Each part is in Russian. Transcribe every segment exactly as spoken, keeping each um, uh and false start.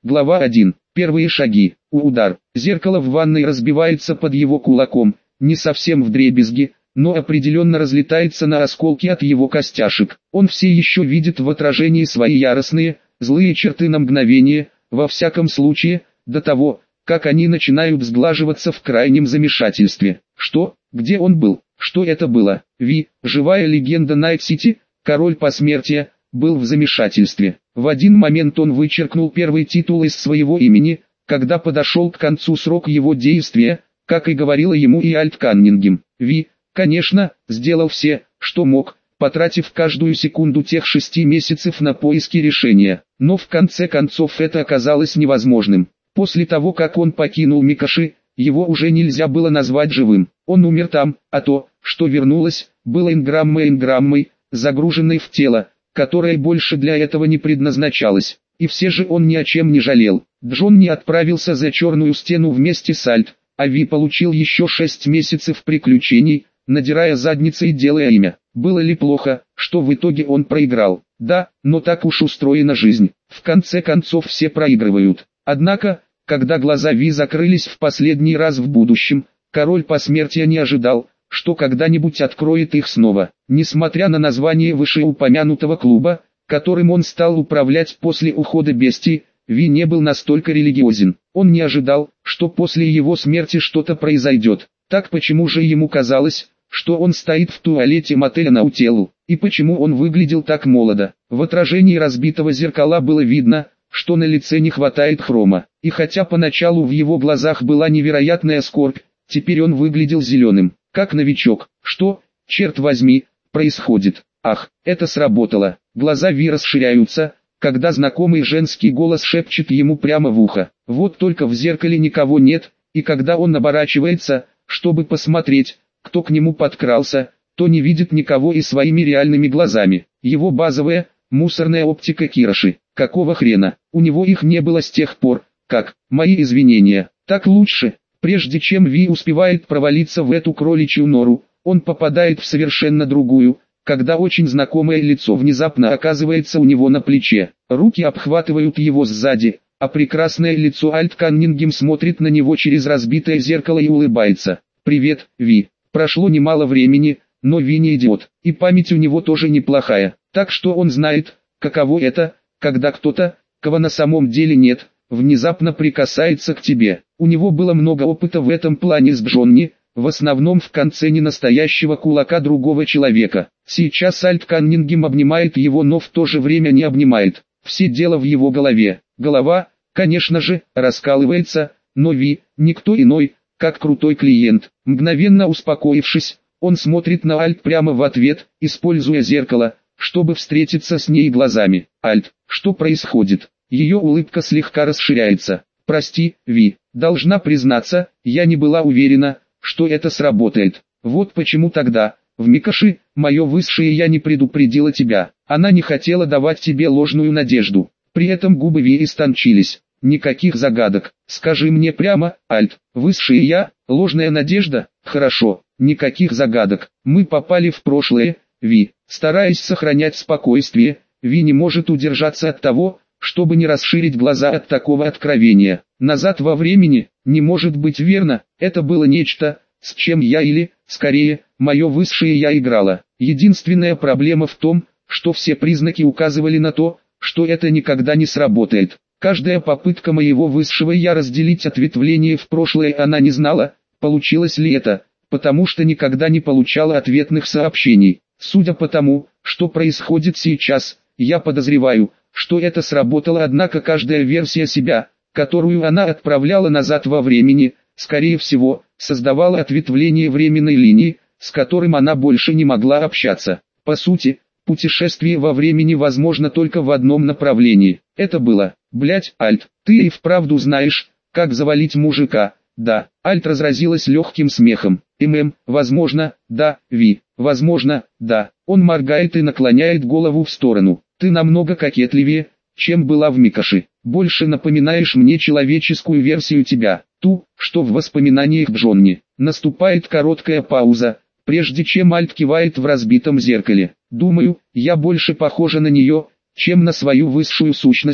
Глава один. Первые шаги. Удар. Зеркало в ванной разбивается под его кулаком, не совсем вдребезги, но определенно разлетается на осколки от его костяшек. Он все еще видит в отражении свои яростные, злые черты на мгновение, во всяком случае, до того, как они начинают сглаживаться в крайнем замешательстве. Что? Где он был? Что это было? Ви, живая легенда Найт-Сити, король посмертия, был в замешательстве. В один момент он вычеркнул первый титул из своего имени, когда подошел к концу срок его действия, как и говорила ему и Альт Каннингем. Ви, конечно, сделал все, что мог, потратив каждую секунду тех шести месяцев на поиски решения. Но в конце концов это оказалось невозможным. После того, как он покинул Микоши, его уже нельзя было назвать живым. Он умер там, а то, что вернулось, было энграммой-энграммой, загруженной в тело, которое больше для этого не предназначалось. И все же он ни о чем не жалел. Джон не отправился за черную стену вместе с Альт, а Ви получил еще шесть месяцев приключений, надирая задницы и делая имя. Было ли плохо, что в итоге он проиграл? Да, но так уж устроена жизнь. В конце концов все проигрывают. Однако, когда глаза Ви закрылись в последний раз в будущем, король посмертия не ожидал, что когда-нибудь откроет их снова. Несмотря на название вышеупомянутого клуба, которым он стал управлять после ухода бестии, Ви не был настолько религиозен. Он не ожидал, что после его смерти что-то произойдет. Так почему же ему казалось, что он стоит в туалете мотеля Наутеллу, и почему он выглядел так молодо? В отражении разбитого зеркала было видно, что на лице не хватает хрома. И хотя поначалу в его глазах была невероятная скорбь, теперь он выглядел зеленым, как новичок. Что, черт возьми, происходит? Ах, это сработало. Глаза Ви расширяются, когда знакомый женский голос шепчет ему прямо в ухо. Вот только в зеркале никого нет, и когда он оборачивается, чтобы посмотреть, кто к нему подкрался, то не видит никого и своими реальными глазами. Его базовая, мусорная оптика Кироши. Какого хрена? У него их не было с тех пор, как, мои извинения, так лучше. Прежде чем Ви успевает провалиться в эту кроличью нору, он попадает в совершенно другую, когда очень знакомое лицо внезапно оказывается у него на плече. Руки обхватывают его сзади, а прекрасное лицо Альт Каннингем смотрит на него через разбитое зеркало и улыбается. «Привет, Ви». Прошло немало времени, но Ви не идиот, и память у него тоже неплохая, так что он знает, каково это, когда кто-то, кого на самом деле нет, внезапно прикасается к тебе. У него было много опыта в этом плане с Джонни, в основном в конце ненастоящего кулака другого человека. Сейчас Альт Каннингем обнимает его, но в то же время не обнимает. Все дело в его голове. Голова, конечно же, раскалывается, но Ви, никто иной, как крутой клиент. Мгновенно успокоившись, он смотрит на Альт прямо в ответ, используя зеркало, чтобы встретиться с ней глазами. «Альт, что происходит?» Ее улыбка слегка расширяется. «Прости, Ви, должна признаться, я не была уверена, что это сработает. Вот почему тогда, в Микоши, мое высшее я не предупредила тебя. Она не хотела давать тебе ложную надежду». При этом губы Ви истончились. «Никаких загадок. Скажи мне прямо, Альт, высшее я, ложная надежда? Хорошо, никаких загадок. Мы попали в прошлое, Ви». Стараясь сохранять спокойствие, Ви не может удержаться от того, чтобы не расширить глаза от такого откровения. Назад во времени, не может быть верно, это было нечто, с чем я или, скорее, мое высшее я играла. Единственная проблема в том, что все признаки указывали на то, что это никогда не сработает. Каждая попытка моего высшего я разделить ответвление в прошлое она не знала, получилось ли это, потому что никогда не получала ответных сообщений. Судя по тому, что происходит сейчас, я подозреваю, что это сработало, однако каждая версия себя, которую она отправляла назад во времени, скорее всего, создавала ответвление временной линии, с которым она больше не могла общаться. По сути, путешествие во времени возможно только в одном направлении. Это было, блять, Альт, ты и вправду знаешь, как завалить мужика. Да, Альт разразилась легким смехом. ММ, возможно, да, Ви, возможно, да. Он моргает и наклоняет голову в сторону. Ты намного кокетливее, чем была в Микоши. Больше напоминаешь мне человеческую версию тебя, ту, что в воспоминаниях Джонни. Наступает короткая пауза, прежде чем Альт кивает в разбитом зеркале. Думаю, я больше похожа на нее, чем на свою высшую сущность,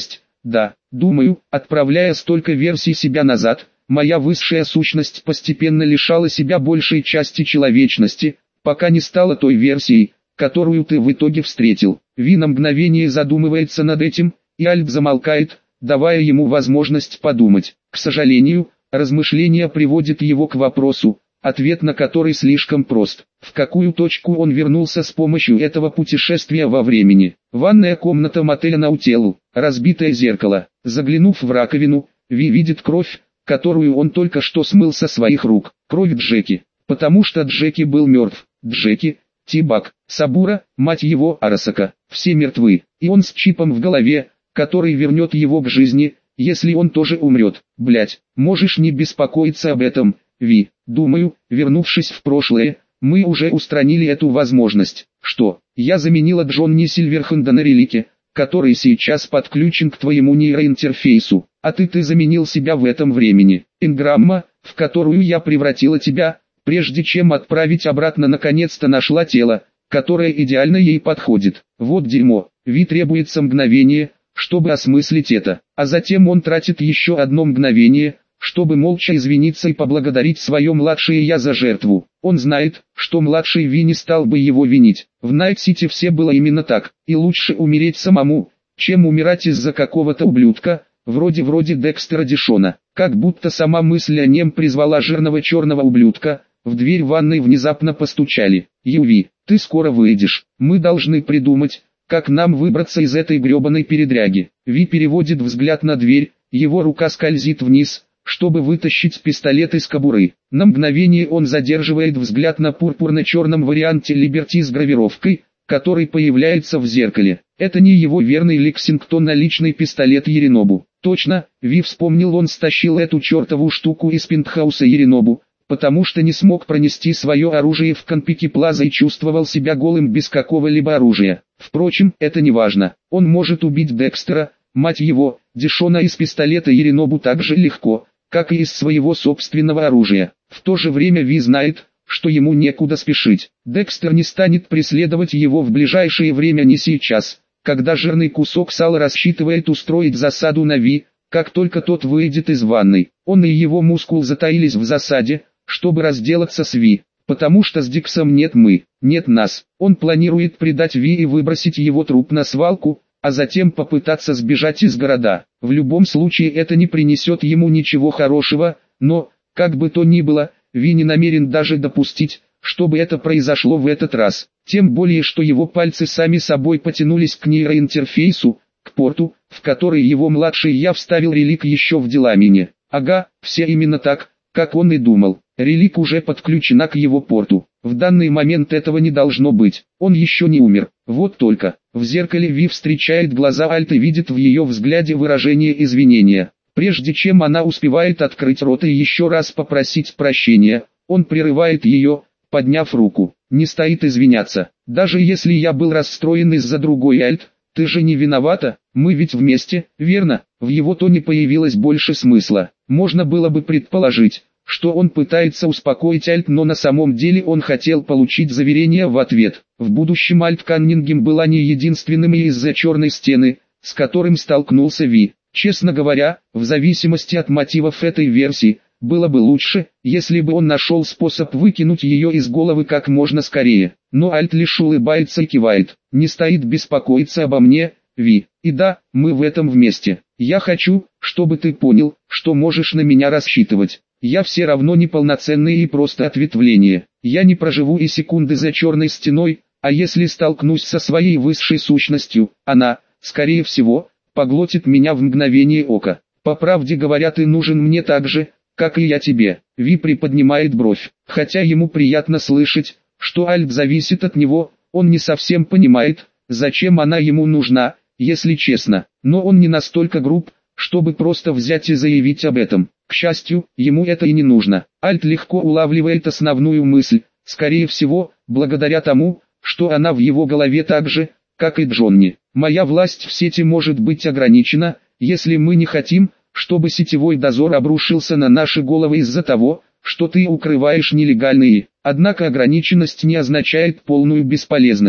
Да, думаю, отправляя столько версий себя назад, моя высшая сущность постепенно лишала себя большей части человечности, пока не стала той версией, которую ты в итоге встретил. Ви на мгновение задумывается над этим, и Альт замолкает, давая ему возможность подумать. К сожалению, размышление приводит его к вопросу, ответ на который слишком прост. В какую точку он вернулся с помощью этого путешествия во времени? Ванная комната мотеля Наутелл, разбитое зеркало. Заглянув в раковину, Ви видит кровь, которую он только что смыл со своих рук. Кровь Джеки. Потому что Джеки был мертв. Джеки, Тибак, Сабура, мать его, Арасака. Все мертвы. И он с чипом в голове, который вернет его к жизни, если он тоже умрет. Блять, можешь не беспокоиться об этом, Ви. Думаю, вернувшись в прошлое, мы уже устранили эту возможность. Что? Я заменила Джонни Сильверхенда на релике, который сейчас подключен к твоему нейроинтерфейсу, а ты ты заменил себя в этом времени. Энграмма, в которую я превратила тебя, прежде чем отправить обратно, наконец-то нашла тело, которое идеально ей подходит. Вот дерьмо. Ви требуется мгновение, чтобы осмыслить это, а затем он тратит еще одно мгновение, чтобы молча извиниться и поблагодарить свое младшее я за жертву. Он знает, что младший Ви не стал бы его винить. В Найт-Сити все было именно так, и лучше умереть самому, чем умирать из-за какого-то ублюдка, вроде-вроде Декстера Дишона. Как будто сама мысль о нем призвала жирного черного ублюдка. В дверь ванной внезапно постучали. «Юви, ты скоро выйдешь. Мы должны придумать, как нам выбраться из этой гребаной передряги». Ви переводит взгляд на дверь, его рука скользит вниз, чтобы вытащить пистолет из кобуры. На мгновение он задерживает взгляд на пурпурно-черном варианте Либерти с гравировкой, который появляется в зеркале. Это не его верный Лексингтон, а личный пистолет Еринобу. Точно, Ви вспомнил, он стащил эту чертову штуку из пентхауса Еринобу, потому что не смог пронести свое оружие в Конпики Плаза и чувствовал себя голым без какого-либо оружия. Впрочем, это не важно. Он может убить Декстера, мать его, Дишона, из пистолета Еринобу так же легко, как и из своего собственного оружия. В то же время Ви знает, что ему некуда спешить. Декстер не станет преследовать его в ближайшее время, не сейчас, когда жирный кусок сала рассчитывает устроить засаду на Ви, как только тот выйдет из ванной. Он и его мускул затаились в засаде, чтобы разделаться с Ви, потому что с Диксом нет мы, нет нас. Он планирует предать Ви и выбросить его труп на свалку, а затем попытаться сбежать из города. В любом случае это не принесет ему ничего хорошего, но, как бы то ни было, Ви не намерен даже допустить, чтобы это произошло в этот раз. Тем более, что его пальцы сами собой потянулись к нейроинтерфейсу, к порту, в который его младший я вставил релик еще в Деламине. Ага, все именно так, как он и думал. Релик уже подключена к его порту. В данный момент этого не должно быть. Он еще не умер. Вот только. В зеркале Ви встречает глаза Альт и видит в ее взгляде выражение извинения. Прежде чем она успевает открыть рот и еще раз попросить прощения, он прерывает ее, подняв руку. Не стоит извиняться. Даже если я был расстроен из-за другой, Альт, ты же не виновата, мы ведь вместе, верно? В его тоне появилось больше смысла. Можно было бы предположить, что он пытается успокоить Альт, но на самом деле он хотел получить заверение в ответ. В будущем Альт Каннингем была не единственным и из-за черной стены, с которым столкнулся Ви. Честно говоря, в зависимости от мотивов этой версии, было бы лучше, если бы он нашел способ выкинуть ее из головы как можно скорее. Но Альт лишь улыбается и кивает. Не стоит беспокоиться обо мне, Ви. И да, мы в этом вместе. Я хочу, чтобы ты понял, что можешь на меня рассчитывать. Я все равно не полноценное и просто ответвление. Я не проживу и секунды за черной стеной, а если столкнусь со своей высшей сущностью, она, скорее всего, поглотит меня в мгновение ока. По правде говоря, ты нужен мне так же, как и я тебе. Ви приподнимает бровь. Хотя ему приятно слышать, что Альт зависит от него, он не совсем понимает, зачем она ему нужна, если честно. Но он не настолько груб, чтобы просто взять и заявить об этом. К счастью, ему это и не нужно. Альт легко улавливает основную мысль, скорее всего, благодаря тому, что она в его голове так же, как и Джонни. Моя власть в сети может быть ограничена, если мы не хотим, чтобы сетевой дозор обрушился на наши головы из-за того, что ты укрываешь нелегальные. Однако ограниченность не означает полную бесполезность.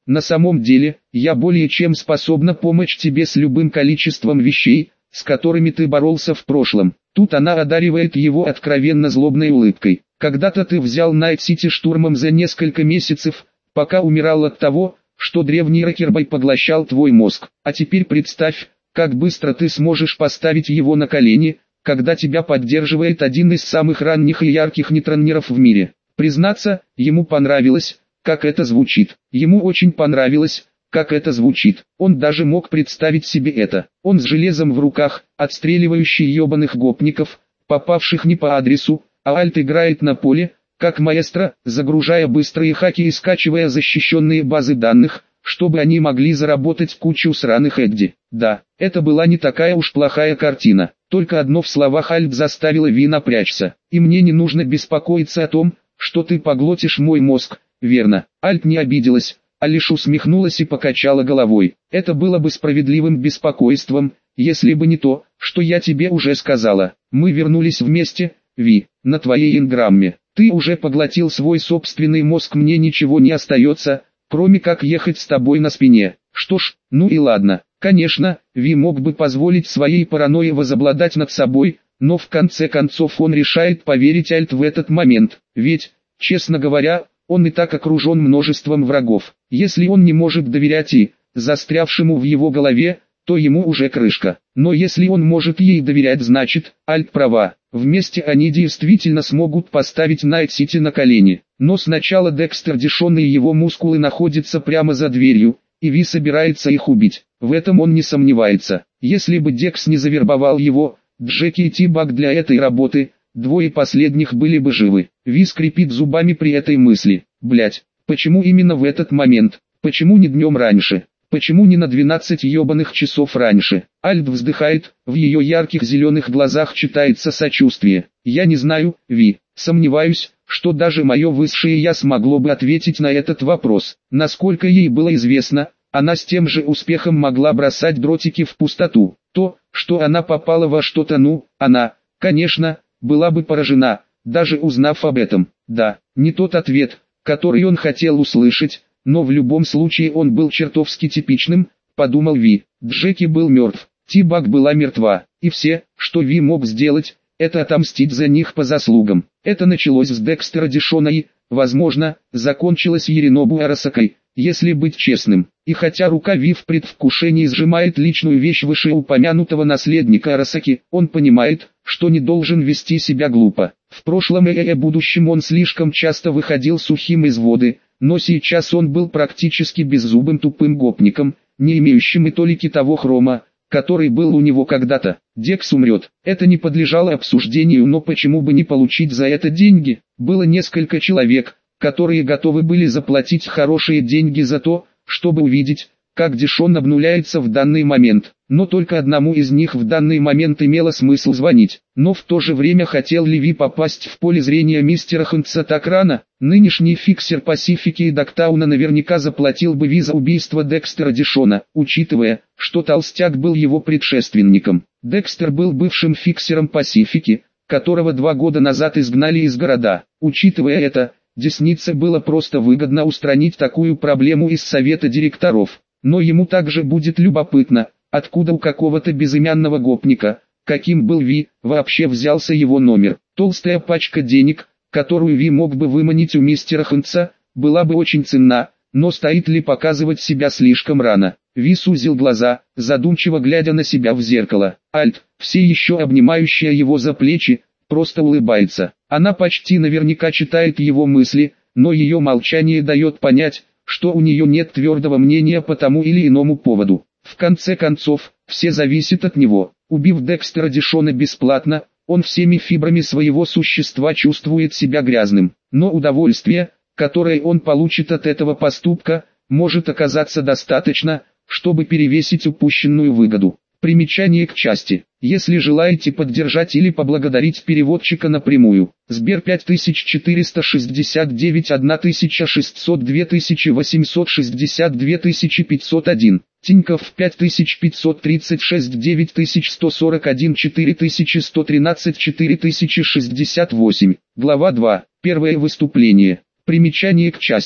На самом деле, я более чем способна помочь тебе с любым количеством вещей, с которыми ты боролся в прошлом. Тут она одаривает его откровенно злобной улыбкой. Когда-то ты взял Найт-Сити штурмом за несколько месяцев, пока умирал от того, что древний Рокербой поглощал твой мозг. А теперь представь, как быстро ты сможешь поставить его на колени, когда тебя поддерживает один из самых ранних и ярких нейтронеров в мире. Признаться, ему понравилось, как это звучит. Ему очень понравилось, как это звучит. Он даже мог представить себе это. Он с железом в руках, отстреливающий ебаных гопников, попавших не по адресу, а Альт играет на поле, как маэстро, загружая быстрые хаки и скачивая защищенные базы данных, чтобы они могли заработать кучу сраных Эдди. Да, это была не такая уж плохая картина. Только одно в словах Альт заставило Ви напрячься. И мне не нужно беспокоиться о том, что ты поглотишь мой мозг, верно? Альт не обиделась, а лишь усмехнулась и покачала головой. Это было бы справедливым беспокойством, если бы не то, что я тебе уже сказала. Мы вернулись вместе, Ви, на твоей инграмме. Ты уже поглотил свой собственный мозг, мне ничего не остается, кроме как ехать с тобой на спине. Что ж, ну и ладно. Конечно, Ви мог бы позволить своей паранойи возобладать над собой, но в конце концов он решает поверить Альт в этот момент. Ведь, честно говоря, он и так окружен множеством врагов. Если он не может доверять и, застрявшему в его голове, то ему уже крышка. Но если он может ей доверять, значит, Альт права. Вместе они действительно смогут поставить Найт-Сити на колени. Но сначала Декстер Дишон и его мускулы находятся прямо за дверью, и Ви собирается их убить. В этом он не сомневается. Если бы Декс не завербовал его, Джеки и Ти-Баг для этой работы, двое последних были бы живы. Ви скрипит зубами при этой мысли. Блять, почему именно в этот момент? Почему не днем раньше? Почему не на двенадцать ебаных часов раньше? Альт вздыхает, в ее ярких зеленых глазах читается сочувствие. Я не знаю, Ви, сомневаюсь, что даже мое высшее я смогло бы ответить на этот вопрос. Насколько ей было известно, она с тем же успехом могла бросать дротики в пустоту. То, что она попала во что-то, ну, она, конечно, была бы поражена, даже узнав об этом. Да, не тот ответ, который он хотел услышать, но в любом случае он был чертовски типичным, подумал Ви. Джеки был мертв, Ти-Баг была мертва, и все, что Ви мог сделать, это отомстить за них по заслугам. Это началось с Декстера Дишона и, возможно, закончилось Еринобу Арасакой, если быть честным. И хотя рука Ви в предвкушении сжимает личную вещь вышеупомянутого наследника Арасаки, он понимает, что не должен вести себя глупо. В прошлом и э будущем он слишком часто выходил сухим из воды, но сейчас он был практически беззубым тупым гопником, не имеющим и толики того хрома, который был у него когда-то. Декс умрет. Это не подлежало обсуждению, но почему бы не получить за это деньги? Было несколько человек, которые готовы были заплатить хорошие деньги за то, чтобы увидеть, как Дишон обнуляется в данный момент. Но только одному из них в данный момент имело смысл звонить. Но в то же время хотел ли Ви попасть в поле зрения мистера Хэнкса так рано? Нынешний фиксер Пасифики и Доктауна наверняка заплатил бы Ви за убийство Декстера Дишона, учитывая, что толстяк был его предшественником. Декстер был бывшим фиксером Пасифики, которого два года назад изгнали из города. Учитывая это, Деснице было просто выгодно устранить такую проблему из совета директоров. Но ему также будет любопытно, откуда у какого-то безымянного гопника, каким был Ви, вообще взялся его номер. Толстая пачка денег, которую Ви мог бы выманить у мистера Хэнкса, была бы очень ценна, но стоит ли показывать себя слишком рано? Ви сузил глаза, задумчиво глядя на себя в зеркало. Альт, все еще обнимающая его за плечи, просто улыбается. Она почти наверняка читает его мысли, но ее молчание дает понять, что у нее нет твердого мнения по тому или иному поводу. В конце концов, все зависит от него. Убив Декстера Дишона бесплатно, он всеми фибрами своего существа чувствует себя грязным. Но удовольствие, которое он получит от этого поступка, может оказаться достаточно, чтобы перевесить упущенную выгоду. Примечание к части. Если желаете поддержать или поблагодарить переводчика напрямую, Сбер пять тысяч четыреста шестьдесят девять тысяча шестьсот два тысячи восемьсот шестьдесят два тысячи пятьсот один, Тинькофф пять тысяч пятьсот тридцать шесть девять тысяч сто сорок один четыре тысячи сто тринадцать четыре тысячи шестьдесят восемь, глава два, первое выступление. Примечание к части.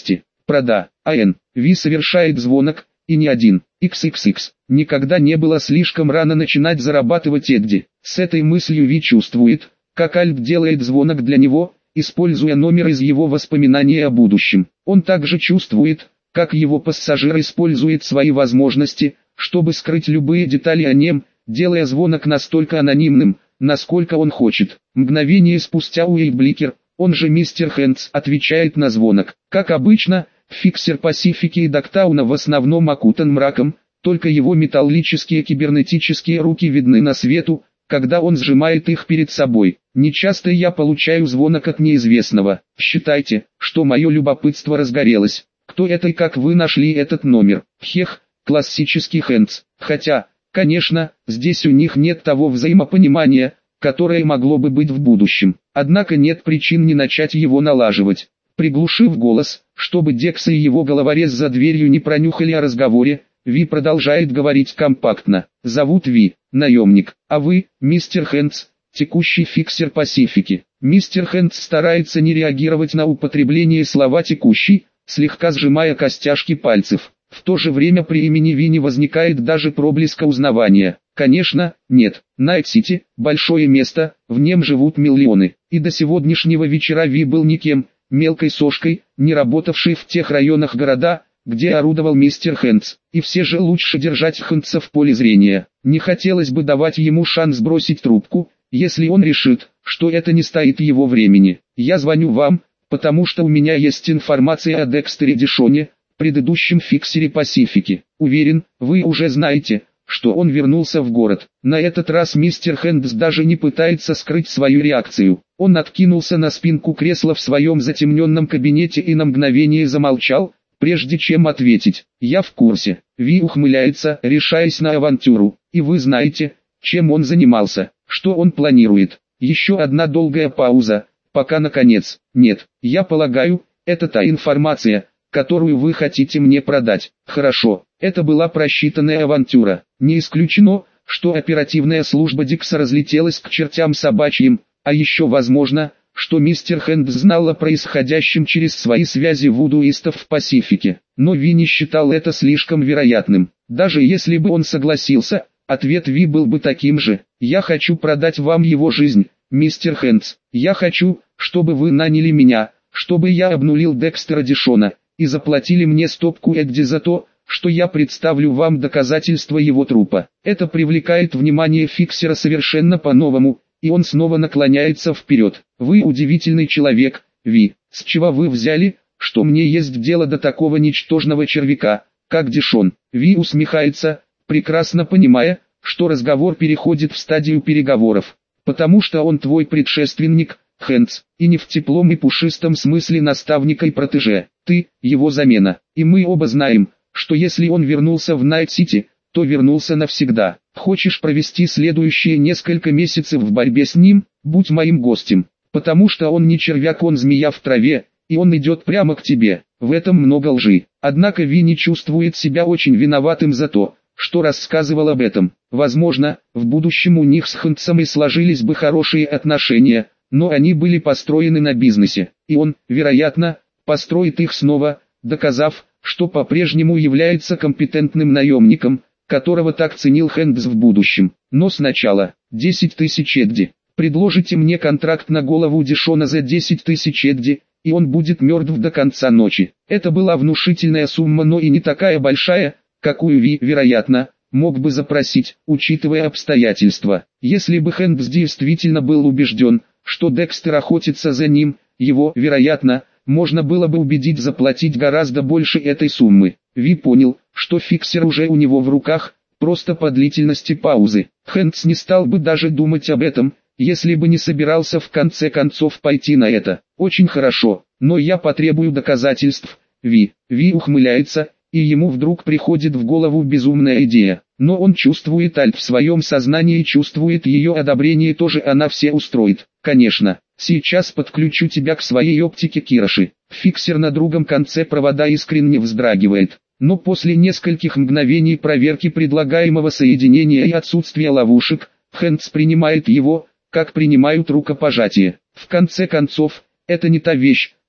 Прода. АН. Ви совершает звонок, и не один. икс икс икс. Никогда не было слишком рано начинать зарабатывать Эдди. С этой мыслью Ви чувствует, как Альп делает звонок для него, используя номер из его воспоминаний о будущем. Он также чувствует, как его пассажир использует свои возможности, чтобы скрыть любые детали о нем, делая звонок настолько анонимным, насколько он хочет. Мгновение спустя Уэйд Бликер, он же мистер Хэндс, отвечает на звонок. Как обычно, фиксер Пасифики и Доктауна в основном окутан мраком, только его металлические кибернетические руки видны на свету, когда он сжимает их перед собой. Нечасто я получаю звонок от неизвестного. Считайте, что мое любопытство разгорелось. Кто это и как вы нашли этот номер? Хех, классический Хэндс. Хотя, конечно, здесь у них нет того взаимопонимания, которое могло бы быть в будущем. Однако нет причин не начать его налаживать. Приглушив голос, чтобы Декс и его головорез за дверью не пронюхали о разговоре, Ви продолжает говорить компактно. «Зовут Ви, наемник, а вы, мистер Хэндс, текущий фиксер Пасифики». Мистер Хэндс старается не реагировать на употребление слова «текущий», слегка сжимая костяшки пальцев. В то же время при имени Ви не возникает даже проблеска узнавания. Конечно, нет. Найт-Сити – большое место, в нем живут миллионы. И до сегодняшнего вечера Ви был никем, мелкой сошкой, не работавшей в тех районах города, где орудовал мистер Хэндс. И все же лучше держать Хэндса в поле зрения. Не хотелось бы давать ему шанс бросить трубку, если он решит, что это не стоит его времени. Я звоню вам, потому что у меня есть информация о Декстере Дишоне, предыдущем фиксере Пасифики. Уверен, вы уже знаете, что он вернулся в город. На этот раз мистер Хэндс даже не пытается скрыть свою реакцию. Он откинулся на спинку кресла в своем затемненном кабинете и на мгновение замолчал, прежде чем ответить. «Я в курсе». Ви ухмыляется, решаясь на авантюру. «И вы знаете, чем он занимался, что он планирует». Еще одна долгая пауза, пока наконец. «Нет, я полагаю, это та информация, которую вы хотите мне продать». «Хорошо, это была просчитанная авантюра. Не исключено, что оперативная служба Дикса разлетелась к чертям собачьим, а еще возможно, что мистер Хэндс знал о происходящем через свои связи вудуистов в Пасифике. Но Ви не считал это слишком вероятным. Даже если бы он согласился, ответ Ви был бы таким же. «Я хочу продать вам его жизнь, мистер Хэндс. Я хочу, чтобы вы наняли меня, чтобы я обнулил Декстера Дишона, и заплатили мне стопку Эдди за то, что я представлю вам доказательства его трупа». Это привлекает внимание фиксера совершенно по-новому, и он снова наклоняется вперед. «Вы удивительный человек, Ви. С чего вы взяли, что мне есть дело до такого ничтожного червяка, как Дишон?» Ви усмехается, прекрасно понимая, что разговор переходит в стадию переговоров. «Потому что он твой предшественник, Хэндс, и не в теплом и пушистом смысле наставника и протеже. Ты – его замена. И мы оба знаем, что если он вернулся в Найт-Сити, то вернулся навсегда. Хочешь провести следующие несколько месяцев в борьбе с ним? Будь моим гостем. Потому что он не червяк, он змея в траве, и он идет прямо к тебе». В этом много лжи. Однако Ви не чувствует себя очень виноватым за то, что рассказывал об этом. Возможно, в будущем у них с Хэндсом и сложились бы хорошие отношения, но они были построены на бизнесе, и он, вероятно, построит их снова, доказав, что по-прежнему является компетентным наемником, которого так ценил Хэндс в будущем. Но сначала, десять тысяч Эдди. Предложите мне контракт на голову Дишона за десять тысяч Эдди, и он будет мертв до конца ночи. Это была внушительная сумма, но и не такая большая, какую Ви, вероятно, мог бы запросить, учитывая обстоятельства. Если бы Хэндс действительно был убежден, что Декстер охотится за ним, его, вероятно, можно было бы убедить заплатить гораздо больше этой суммы. Ви понял, что фиксер уже у него в руках, просто по длительности паузы. Хэндс не стал бы даже думать об этом, если бы не собирался в конце концов пойти на это. «Очень хорошо, но я потребую доказательств, Ви». Ви ухмыляется, и ему вдруг приходит в голову безумная идея. Но он чувствует Альт в своем сознании, чувствует ее одобрение тоже, она все устроит. «Конечно, сейчас подключу тебя к своей оптике, Кироши». Фиксер на другом конце провода искренне вздрагивает. Но после нескольких мгновений проверки предлагаемого соединения и отсутствия ловушек, Хэндс принимает его, как принимают рукопожатие. В конце концов, это не та вещь,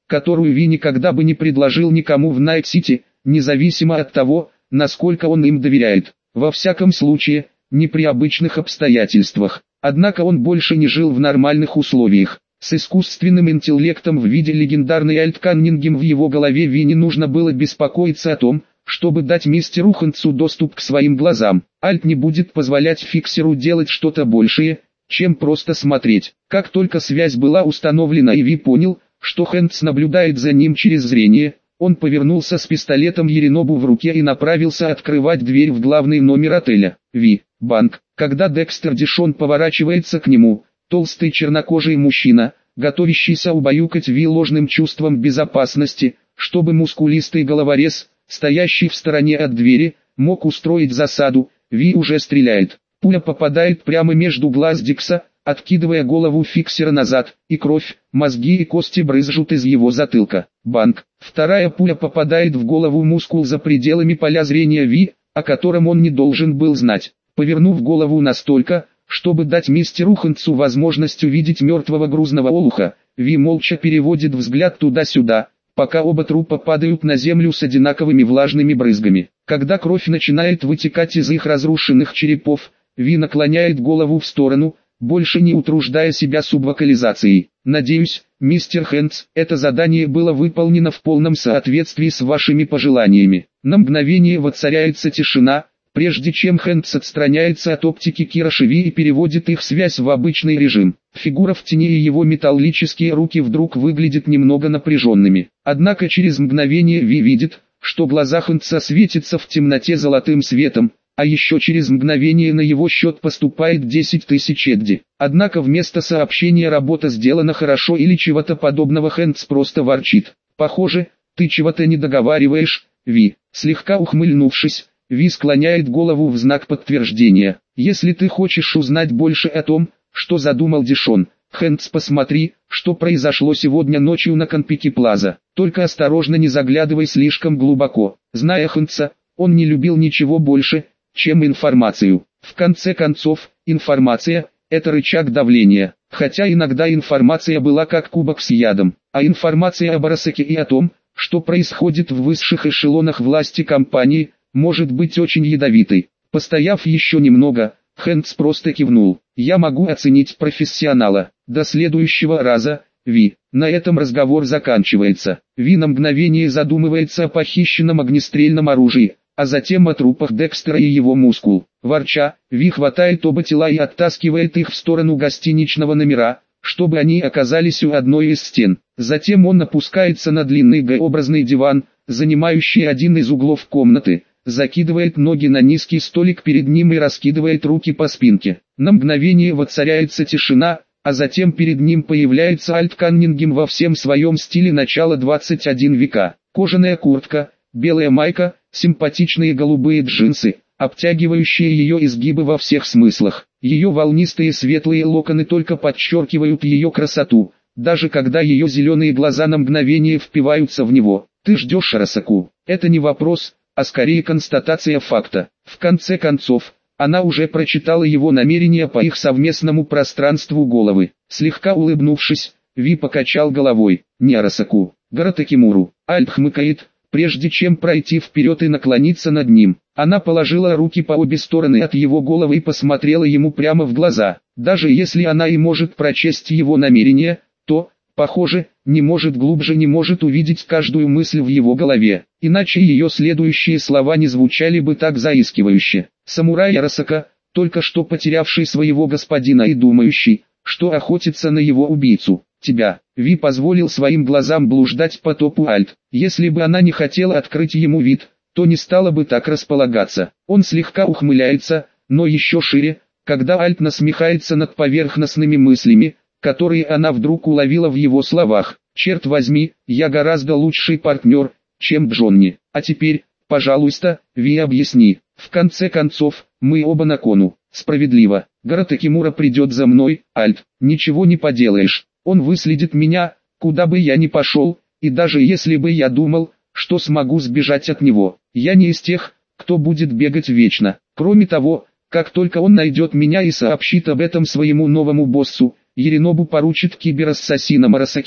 которую Ви никогда бы не предложил никому в Найт-Сити, независимо от того, насколько он им доверяет. Во всяком случае, не при обычных обстоятельствах. Однако он больше не жил в нормальных условиях. С искусственным интеллектом в виде легендарной Альт Каннингем в его голове Ви не нужно было беспокоиться о том, чтобы дать мистеру Хэнсу доступ к своим глазам. Альт не будет позволять фиксеру делать что-то большее, чем просто смотреть. Как только связь была установлена и Ви понял, что Хэнс наблюдает за ним через зрение, он повернулся с пистолетом Еринобу в руке и направился открывать дверь в главный номер отеля. Ви, банк. Когда Декстер Дишон поворачивается к нему, толстый чернокожий мужчина, готовящийся убаюкать Ви ложным чувством безопасности, чтобы мускулистый головорез, стоящий в стороне от двери, мог устроить засаду, Ви уже стреляет. Пуля попадает прямо между глаз Дикса, откидывая голову фиксера назад, и кровь, мозги и кости брызжут из его затылка. Банк. Вторая пуля попадает в голову мускул за пределами поля зрения Ви, о котором он не должен был знать. Повернув голову настолько, чтобы дать мистеру Хэнсу возможность увидеть мертвого грузного олуха, Ви молча переводит взгляд туда-сюда, пока оба трупа падают на землю с одинаковыми влажными брызгами. Когда кровь начинает вытекать из их разрушенных черепов, Ви наклоняет голову в сторону, больше не утруждая себя субвокализацией. «Надеюсь, мистер Хэнс, это задание было выполнено в полном соответствии с вашими пожеланиями». На мгновение воцаряется тишина, прежде чем Хэнс отстраняется от оптики Кироши Ви и переводит их связь в обычный режим. Фигура в тени и его металлические руки вдруг выглядят немного напряженными. Однако через мгновение Ви видит, что глаза Хэнса светятся в темноте золотым светом, а еще через мгновение на его счет поступает десять тысяч Эдди. Однако вместо сообщения «работа сделана хорошо» или чего-то подобного Хэнс просто ворчит. «Похоже, ты чего-то не договариваешь, Ви». Слегка ухмыльнувшись, Ви склоняет голову в знак подтверждения. «Если ты хочешь узнать больше о том, что задумал Дишон, Хэнс, посмотри, что произошло сегодня ночью на Конпики Плаза. Только осторожно, не заглядывай слишком глубоко». Зная Хэнса, он не любил ничего больше, чем информацию. В конце концов, информация – это рычаг давления. Хотя иногда информация была как кубок с ядом, а информация об Арасаке и о том, что происходит в высших эшелонах власти компании, может быть очень ядовитой. Постояв еще немного, Хэнс просто кивнул. «Я могу оценить профессионала. До следующего раза, Ви». На этом разговор заканчивается. Ви на мгновение задумывается о похищенном огнестрельном оружии, а затем о трупах Декстера и его мускул. Ворча, Ви хватает оба тела и оттаскивает их в сторону гостиничного номера, чтобы они оказались у одной из стен. Затем он опускается на длинный Г-образный диван, занимающий один из углов комнаты, закидывает ноги на низкий столик перед ним и раскидывает руки по спинке. На мгновение воцаряется тишина, а затем перед ним появляется Альт Каннингем во всем своем стиле начала двадцать первого века. Кожаная куртка, белая майка, симпатичные голубые джинсы, обтягивающие ее изгибы во всех смыслах. Ее волнистые светлые локоны только подчеркивают ее красоту, даже когда ее зеленые глаза на мгновение впиваются в него. «Ты ждешь Арасаку?» Это не вопрос, а скорее констатация факта. В конце концов, она уже прочитала его намерения по их совместному пространству головы. Слегка улыбнувшись, Ви покачал головой. «Не Арасаку, Гаратакимуру». Альт хмыкает, прежде чем пройти вперед и наклониться над ним. Она положила руки по обе стороны от его головы и посмотрела ему прямо в глаза. Даже если она и может прочесть его намерения, то, похоже, не может глубже не может увидеть каждую мысль в его голове. Иначе ее следующие слова не звучали бы так заискивающе. Самурай Арасака, только что потерявший своего господина и думающий, что охотится на его убийцу. Тебя. Ви позволил своим глазам блуждать по топу Альт. Если бы она не хотела открыть ему вид, то не стала бы так располагаться. Он слегка ухмыляется, но еще шире, когда Альт насмехается над поверхностными мыслями, которые она вдруг уловила в его словах. «Черт возьми, я гораздо лучший партнер, чем Джонни. А теперь, пожалуйста, Ви, объясни. В конце концов, мы оба на кону». «Справедливо. Гаратакимура придет за мной, Альт. Ничего не поделаешь. Он выследит меня, куда бы я ни пошел, и даже если бы я думал, что смогу сбежать от него, я не из тех, кто будет бегать вечно. Кроме того, как только он найдет меня и сообщит об этом своему новому боссу, Еринобу поручит киберассасинам Арасаки,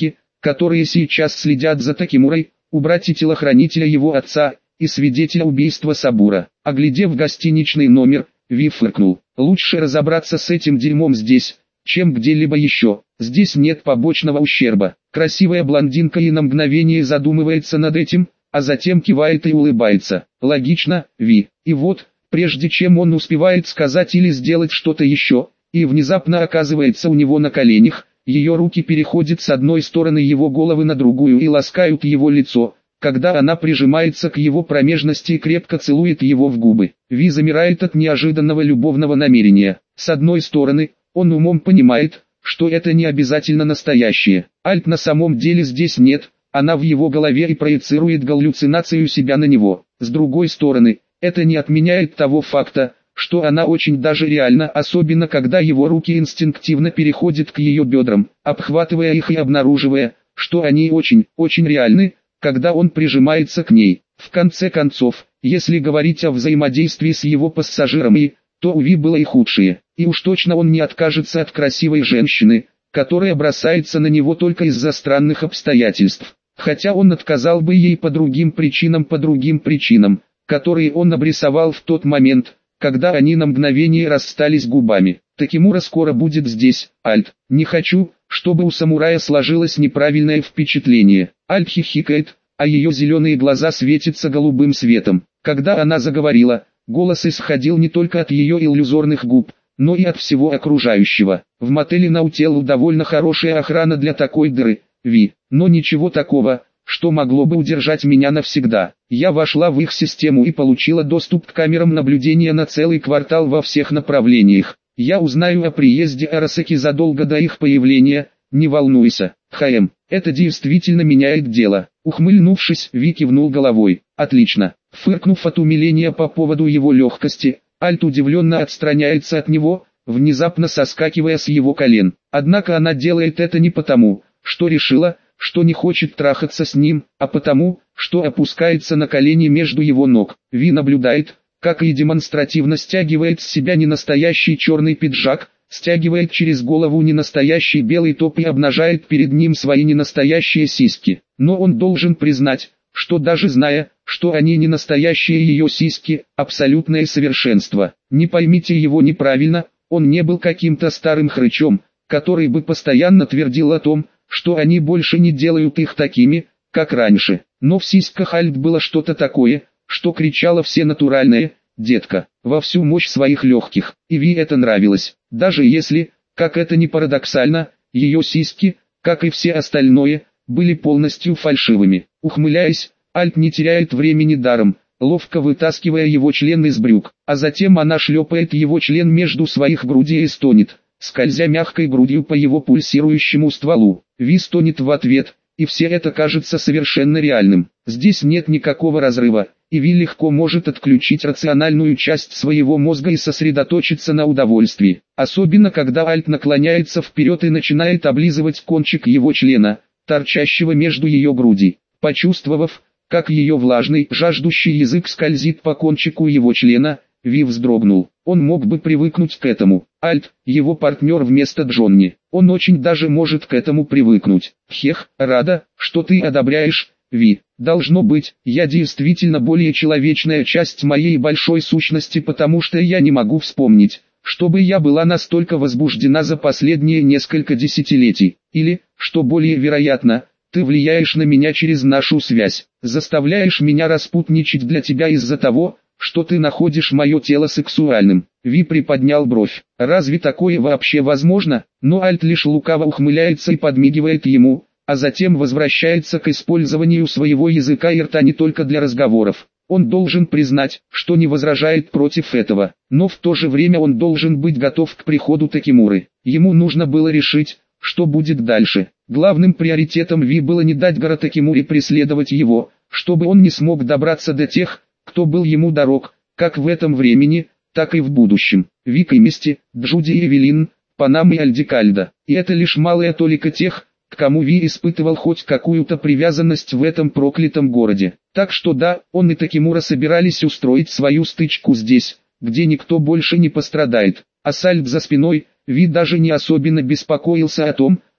которые сейчас следят за Такимурой, убрать и телохранителя его отца, и свидетеля убийства Сабура. Оглядев гостиничный номер, Ви фыркнул. Лучше разобраться с этим дерьмом здесь, чем где-либо еще. Здесь нет побочного ущерба. Красивая блондинка и на мгновение задумывается над этим, а затем кивает и улыбается. Логично, Ви. И вот, прежде чем он успевает сказать или сделать что-то еще, и внезапно оказывается у него на коленях, ее руки переходят с одной стороны его головы на другую и ласкают его лицо, когда она прижимается к его промежности и крепко целует его в губы. Ви замирает от неожиданного любовного намерения. С одной стороны, он умом понимает, что это не обязательно настоящее. Альт на самом деле здесь нет, она в его голове и проецирует галлюцинацию себя на него. С другой стороны, это не отменяет того факта, что она очень даже реальна, особенно когда его руки инстинктивно переходят к ее бедрам, обхватывая их и обнаруживая, что они очень, очень реальны, когда он прижимается к ней. В конце концов, если говорить о взаимодействии с его пассажиром и, то у Ви было и худшее, и уж точно он не откажется от красивой женщины, которая бросается на него только из-за странных обстоятельств, хотя он отказал бы ей по другим причинам, по другим причинам, которые он обрисовал в тот момент, когда они на мгновение расстались губами. Такимура скоро будет здесь, Альт. Не хочу, чтобы у самурая сложилось неправильное впечатление. Альт хихикает, а ее зеленые глаза светятся голубым светом. Когда она заговорила, голос исходил не только от ее иллюзорных губ, но и от всего окружающего. В мотеле Наутелу довольно хорошая охрана для такой дыры, Ви, но ничего такого, что могло бы удержать меня навсегда. Я вошла в их систему и получила доступ к камерам наблюдения на целый квартал во всех направлениях. Я узнаю о приезде Арасаки задолго до их появления, не волнуйся, ХМ, это действительно меняет дело. Ухмыльнувшись, Ви кивнул головой. Отлично. Фыркнув от умиления по поводу его легкости, Альт удивленно отстраняется от него, внезапно соскакивая с его колен. Однако она делает это не потому, что решила, что не хочет трахаться с ним, а потому, что опускается на колени между его ног. Ви наблюдает, как и демонстративно стягивает с себя ненастоящий черный пиджак, стягивает через голову ненастоящий белый топ и обнажает перед ним свои ненастоящие сиськи. Но он должен признать, что даже зная, что они не настоящие ее сиськи, абсолютное совершенство. Не поймите его неправильно, он не был каким-то старым хрычом, который бы постоянно твердил о том, что они больше не делают их такими, как раньше. Но в сиськах Альт было что-то такое, что кричало все натуральное, детка, во всю мощь своих легких. И Ви это нравилось, даже если, как это ни парадоксально, ее сиськи, как и все остальное, были полностью фальшивыми. Ухмыляясь, Альт не теряет времени даром, ловко вытаскивая его член из брюк, а затем она шлепает его член между своих грудей и стонет, скользя мягкой грудью по его пульсирующему стволу. Ви стонет в ответ, и все это кажется совершенно реальным. Здесь нет никакого разрыва, и Ви легко может отключить рациональную часть своего мозга и сосредоточиться на удовольствии. Особенно когда Альт наклоняется вперед и начинает облизывать кончик его члена, торчащего между ее грудей. Почувствовав, как ее влажный, жаждущий язык скользит по кончику его члена, Ви вздрогнул. Он мог бы привыкнуть к этому. Альт, его партнер вместо Джонни. Он очень даже может к этому привыкнуть. Хех, рада, что ты одобряешь, Ви. Должно быть, я действительно более человечная часть моей большой сущности, потому что я не могу вспомнить, чтобы я была настолько возбуждена за последние несколько десятилетий. Или, что более вероятно, ты влияешь на меня через нашу связь, заставляешь меня распутничать для тебя из-за того, что ты находишь мое тело сексуальным. Ви приподнял бровь. Разве такое вообще возможно? Но Альт лишь лукаво ухмыляется и подмигивает ему, а затем возвращается к использованию своего языка и рта не только для разговоров. Он должен признать, что не возражает против этого, но в то же время он должен быть готов к приходу Такимуры. Ему нужно было решить, что будет дальше. Главным приоритетом Ви было не дать Гора Такимуре преследовать его, чтобы он не смог добраться до тех, кто был ему дорог, как в этом времени, так и в будущем. Вик и Мисти, Джуди и Эвелин, Панам и Альдикальда. И это лишь малая толика тех, к кому Ви испытывал хоть какую-то привязанность в этом проклятом городе. Так что да, он и Такимура собирались устроить свою стычку здесь, где никто больше не пострадает. А с Альт за спиной, Ви даже не особенно беспокоился о том,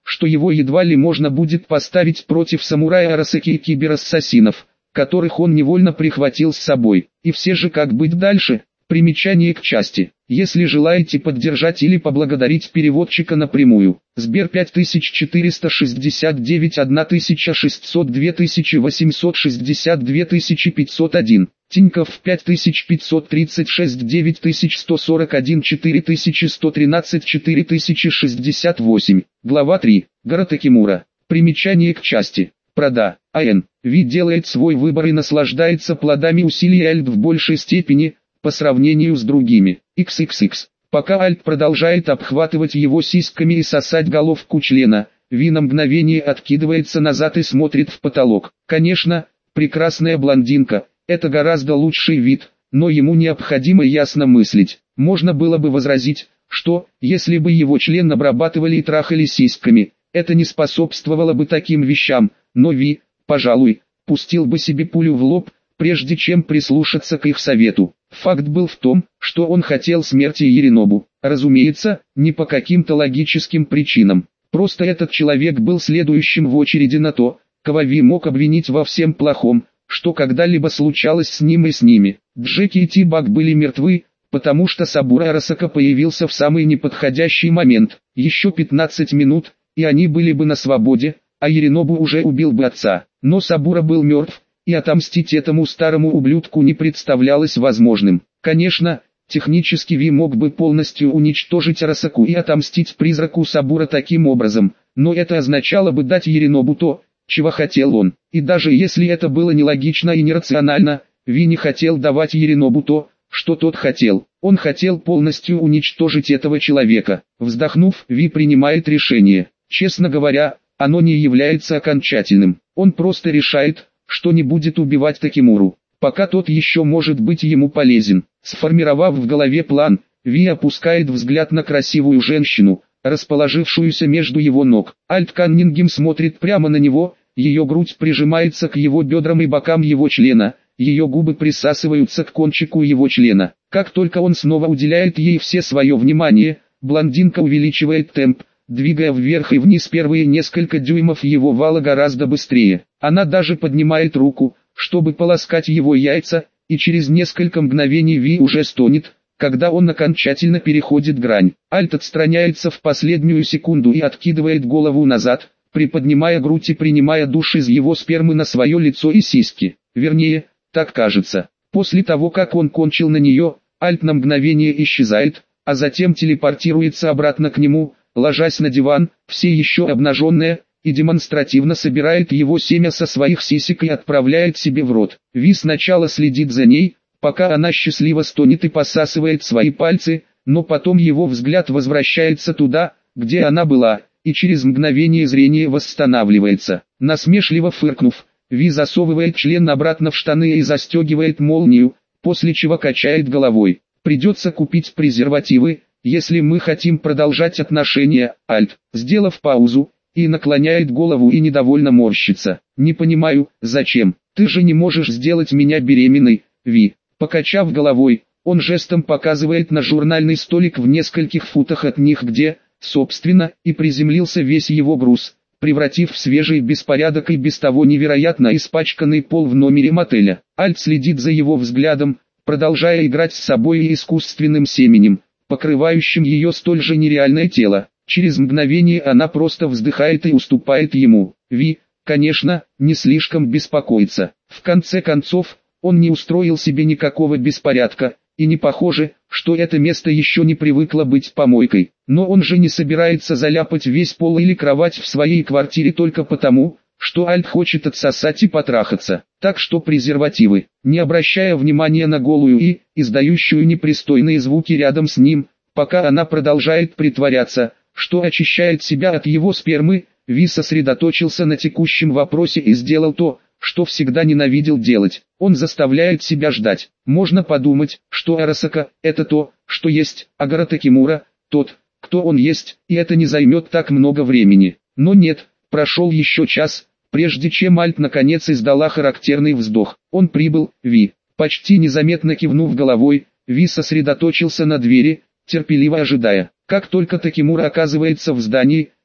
что его едва ли можно будет поставить против самурая Арасаки и киберассасинов, которых он невольно прихватил с собой. И все же как быть дальше? Примечание к части. Если желаете поддержать или поблагодарить переводчика напрямую, Сбер пять тысяч четыреста шестьдесят девять тысяча шестьсот два тысячи восемьсот шестьдесят два тысячи пятьсот один, Тинькофф пять тысяч пятьсот тридцать шесть девять тысяч сто сорок один четыре тысячи сто тринадцать четыре тысячи шестьдесят восемь, глава три, Гора Такимура. Примечание к части. Прода, АН. Ви делает свой выбор и наслаждается плодами усилий Альт в большей степени, по сравнению с другими. икс икс икс. Пока Альт продолжает обхватывать его сиськами и сосать головку члена, Ви на мгновение откидывается назад и смотрит в потолок. Конечно, прекрасная блондинка, это гораздо лучший вид, но ему необходимо ясно мыслить. Можно было бы возразить, что, если бы его член обрабатывали и трахали сиськами, это не способствовало бы таким вещам, но Ви, пожалуй, пустил бы себе пулю в лоб, прежде чем прислушаться к их совету. Факт был в том, что он хотел смерти Яринобу. Разумеется, не по каким-то логическим причинам. Просто этот человек был следующим в очереди на то, кого Ви мог обвинить во всем плохом, что когда-либо случалось с ним и с ними. Джеки и Ти-Баг были мертвы, потому что Сабура Арасака появился в самый неподходящий момент. Еще пятнадцать минут, и они были бы на свободе, а Яринобу уже убил бы отца. Но Сабура был мертв, и отомстить этому старому ублюдку не представлялось возможным. Конечно, технически Ви мог бы полностью уничтожить Арасаку и отомстить призраку Сабура таким образом, но это означало бы дать Яринобу то, чего хотел он. И даже если это было нелогично и нерационально, Ви не хотел давать Яринобу то, что тот хотел. Он хотел полностью уничтожить этого человека. Вздохнув, Ви принимает решение. Честно говоря, оно не является окончательным. Он просто решает, что не будет убивать Такимуру, пока тот еще может быть ему полезен. Сформировав в голове план, Ви опускает взгляд на красивую женщину, расположившуюся между его ног. Альт Каннингем смотрит прямо на него, ее грудь прижимается к его бедрам и бокам его члена, ее губы присасываются к кончику его члена. Как только он снова уделяет ей все свое внимание, блондинка увеличивает темп, двигая вверх и вниз первые несколько дюймов его вала гораздо быстрее. Она даже поднимает руку, чтобы полоскать его яйца, и через несколько мгновений Ви уже стонет, когда он окончательно переходит грань. Альт отстраняется в последнюю секунду и откидывает голову назад, приподнимая грудь и принимая душ из его спермы на свое лицо и сиськи. Вернее, так кажется. После того, как он кончил на нее, Альт на мгновение исчезает, а затем телепортируется обратно к нему, ложась на диван, все еще обнаженная, и демонстративно собирает его семя со своих сисек и отправляет себе в рот. Ви сначала следит за ней, пока она счастливо стонет и посасывает свои пальцы, но потом его взгляд возвращается туда, где она была, и через мгновение зрение восстанавливается. Насмешливо фыркнув, Ви засовывает член обратно в штаны и застегивает молнию, после чего качает головой. Придется купить презервативы, если мы хотим продолжать отношения. Альт, сделав паузу, и наклоняет голову и недовольно морщится. Не понимаю, зачем? Ты же не можешь сделать меня беременной, Ви. Покачав головой, он жестом показывает на журнальный столик в нескольких футах от них, где, собственно, и приземлился весь его груз, превратив в свежий беспорядок и без того невероятно испачканный пол в номере мотеля. Альт следит за его взглядом, продолжая играть с собой и искусственным семенем, покрывающим ее столь же нереальное тело. Через мгновение она просто вздыхает и уступает ему. Ви, конечно, не слишком беспокоится. В конце концов, он не устроил себе никакого беспорядка, и не похоже, что это место еще не привыкло быть помойкой. Но он же не собирается заляпать весь пол или кровать в своей квартире только потому, что Альт хочет отсосать и потрахаться. Так что презервативы, не обращая внимания на голую и, издающую непристойные звуки рядом с ним, пока она продолжает притворяться, что очищает себя от его спермы, Ви сосредоточился на текущем вопросе и сделал то, что всегда ненавидел делать. Он заставляет себя ждать. Можно подумать, что Арасака – это то, что есть, а Гора Такимура – тот, кто он есть, и это не займет так много времени. Но нет, прошел еще час, прежде чем Альт наконец издала характерный вздох. Он прибыл, Ви. Почти незаметно кивнув головой, Ви сосредоточился на двери, терпеливо ожидая. Как только Такимура оказывается в здании,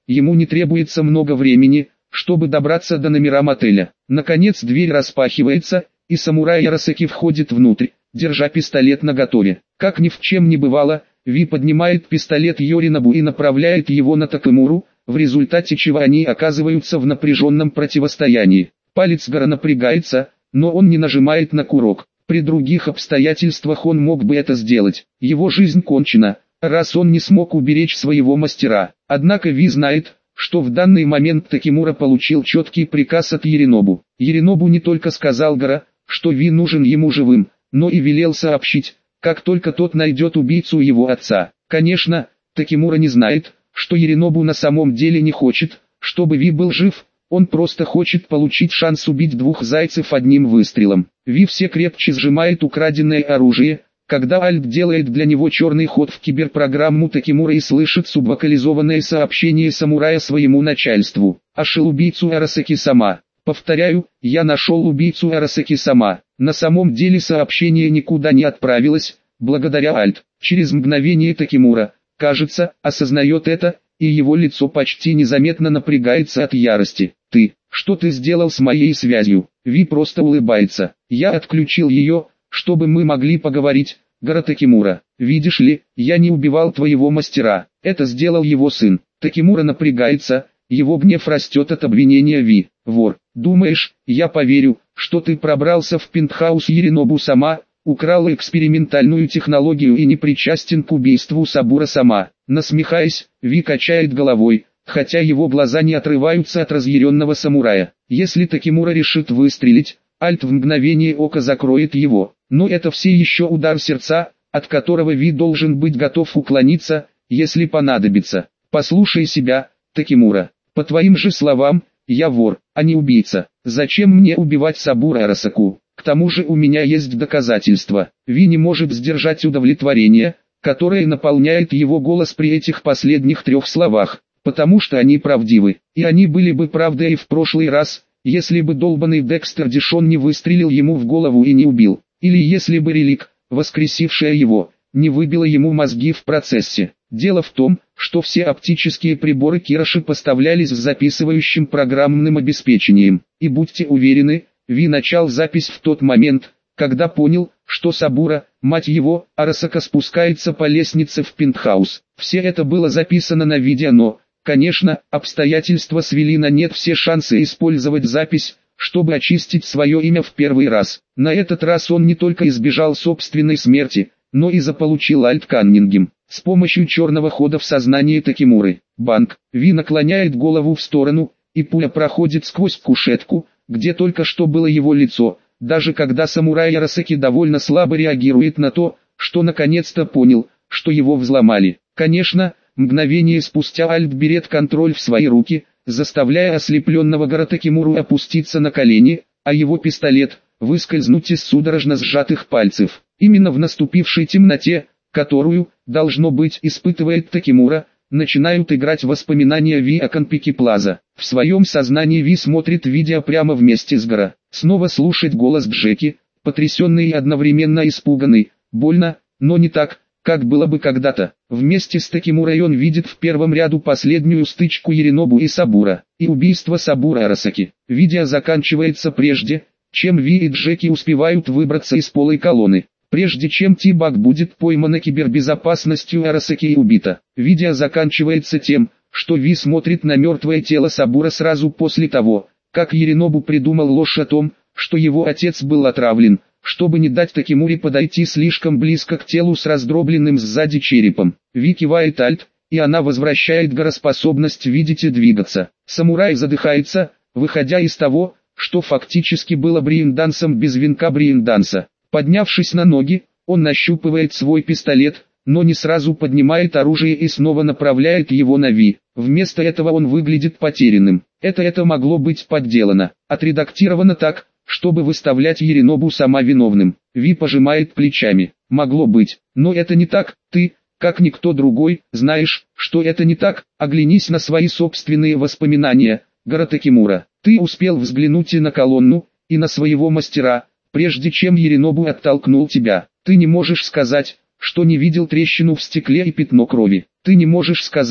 ему не требуется много времени, чтобы добраться до номера мотеля. Наконец дверь распахивается, и самурай Арасаки входит внутрь, держа пистолет наготове. Как ни в чем не бывало, Ви поднимает пистолет Йоринобу и направляет его на Такэмуру, в результате чего они оказываются в напряженном противостоянии. Палец Гора напрягается, но он не нажимает на курок. При других обстоятельствах он мог бы это сделать. Его жизнь кончена, раз он не смог уберечь своего мастера. Однако Ви знает, что в данный момент Такэмура получил четкий приказ от Йоринобу. Йоринобу не только сказал Гора, что Ви нужен ему живым, но и велел сообщить, как только тот найдет убийцу его отца. Конечно, Такэмура не знает, что Йоринобу на самом деле не хочет, чтобы Ви был жив, он просто хочет получить шанс убить двух зайцев одним выстрелом. Ви все крепче сжимает украденное оружие, когда Альт делает для него черный ход в киберпрограмму Такэмура и слышит субвокализованное сообщение самурая своему начальству. «Ашил убийцу Арасаки-сама. Повторяю, я нашел убийцу Арасаки-сама». На самом деле сообщение никуда не отправилось, благодаря Альт. Через мгновение Такэмура, кажется, осознает это, и его лицо почти незаметно напрягается от ярости. «Ты, что ты сделал с моей связью?» Ви просто улыбается. «Я отключил ее, чтобы мы могли поговорить, Гора Такэмура. Видишь ли, я не убивал твоего мастера, это сделал его сын». Такэмура напрягается, его гнев растет от обвинения Ви. «Вор, думаешь, я поверю, что ты пробрался в пентхаус Йоринобу-сама, украл экспериментальную технологию и не причастен к убийству Сабура-сама?» Насмехаясь, Ви качает головой, хотя его глаза не отрываются от разъяренного самурая. Если Такэмура решит выстрелить, Альт в мгновение ока закроет его. Но это все еще удар сердца, от которого Ви должен быть готов уклониться, если понадобится. «Послушай себя, Такэмура. По твоим же словам, я вор, а не убийца. Зачем мне убивать Сабура Арасаку? К тому же у меня есть доказательства». Ви не может сдержать удовлетворение, которое наполняет его голос при этих последних трех словах, потому что они правдивы. И они были бы правдой и в прошлый раз, если бы долбанный Декстер Дишон не выстрелил ему в голову и не убил. Или если бы Релик, воскресившая его, не выбила ему мозги в процессе. Дело в том, что все оптические приборы Кироши поставлялись с записывающим программным обеспечением. И будьте уверены, Ви начал запись в тот момент, когда понял, что Сабура, мать его, Арасака спускается по лестнице в пентхаус. Все это было записано на видео, но, конечно, обстоятельства свели на нет все шансы использовать запись, чтобы очистить свое имя в первый раз. На этот раз он не только избежал собственной смерти, но и заполучил Альт Каннингем. С помощью черного хода в сознании Такэмуры. Банк. Ви наклоняет голову в сторону, и пуля проходит сквозь кушетку, где только что было его лицо, даже когда самурай Арасаки довольно слабо реагирует на то, что наконец-то понял, что его взломали. Конечно, мгновение спустя Альт берет контроль в свои руки, заставляя ослепленного Гора Такэмуру опуститься на колени, а его пистолет выскользнуть из судорожно сжатых пальцев. Именно в наступившей темноте, которую, должно быть, испытывает Такэмура, начинают играть воспоминания Ви о Канпеки Плаза. В своем сознании Ви смотрит видео прямо вместе с Гора. Снова слушать голос Джеки, потрясенный и одновременно испуганный, больно, но не так, как было бы когда-то. Вместе с Такэмурой он видит в первом ряду последнюю стычку Йоринобу и Сабура, и убийство Сабура Арасаки. Видео заканчивается прежде, чем Ви и Джеки успевают выбраться из полой колонны. Прежде чем Ти-Баг будет поймана кибербезопасностью Арасаки и убита. Видео заканчивается тем, что Ви смотрит на мертвое тело Сабура сразу после того, как Йоринобу придумал ложь о том, что его отец был отравлен, чтобы не дать Такэмуре подойти слишком близко к телу с раздробленным сзади черепом. Ви кивает Альт, и она возвращает Гора способность видеть и двигаться. Самурай задыхается, выходя из того, что фактически было брейн-дансом без венка брейн-данса. Поднявшись на ноги, он нащупывает свой пистолет, но не сразу поднимает оружие и снова направляет его на Ви. Вместо этого он выглядит потерянным. Это это могло быть подделано, отредактировано так, чтобы выставлять Йоринобу сама виновным. Ви пожимает плечами. Могло быть, но это не так. Ты, как никто другой, знаешь, что это не так. Оглянись на свои собственные воспоминания, Гора Такэмура. Ты успел взглянуть и на колонну, и на своего мастера, прежде чем Йоринобу оттолкнул тебя. Ты не можешь сказать, что не видел трещину в стекле и пятно крови. Ты не можешь сказать,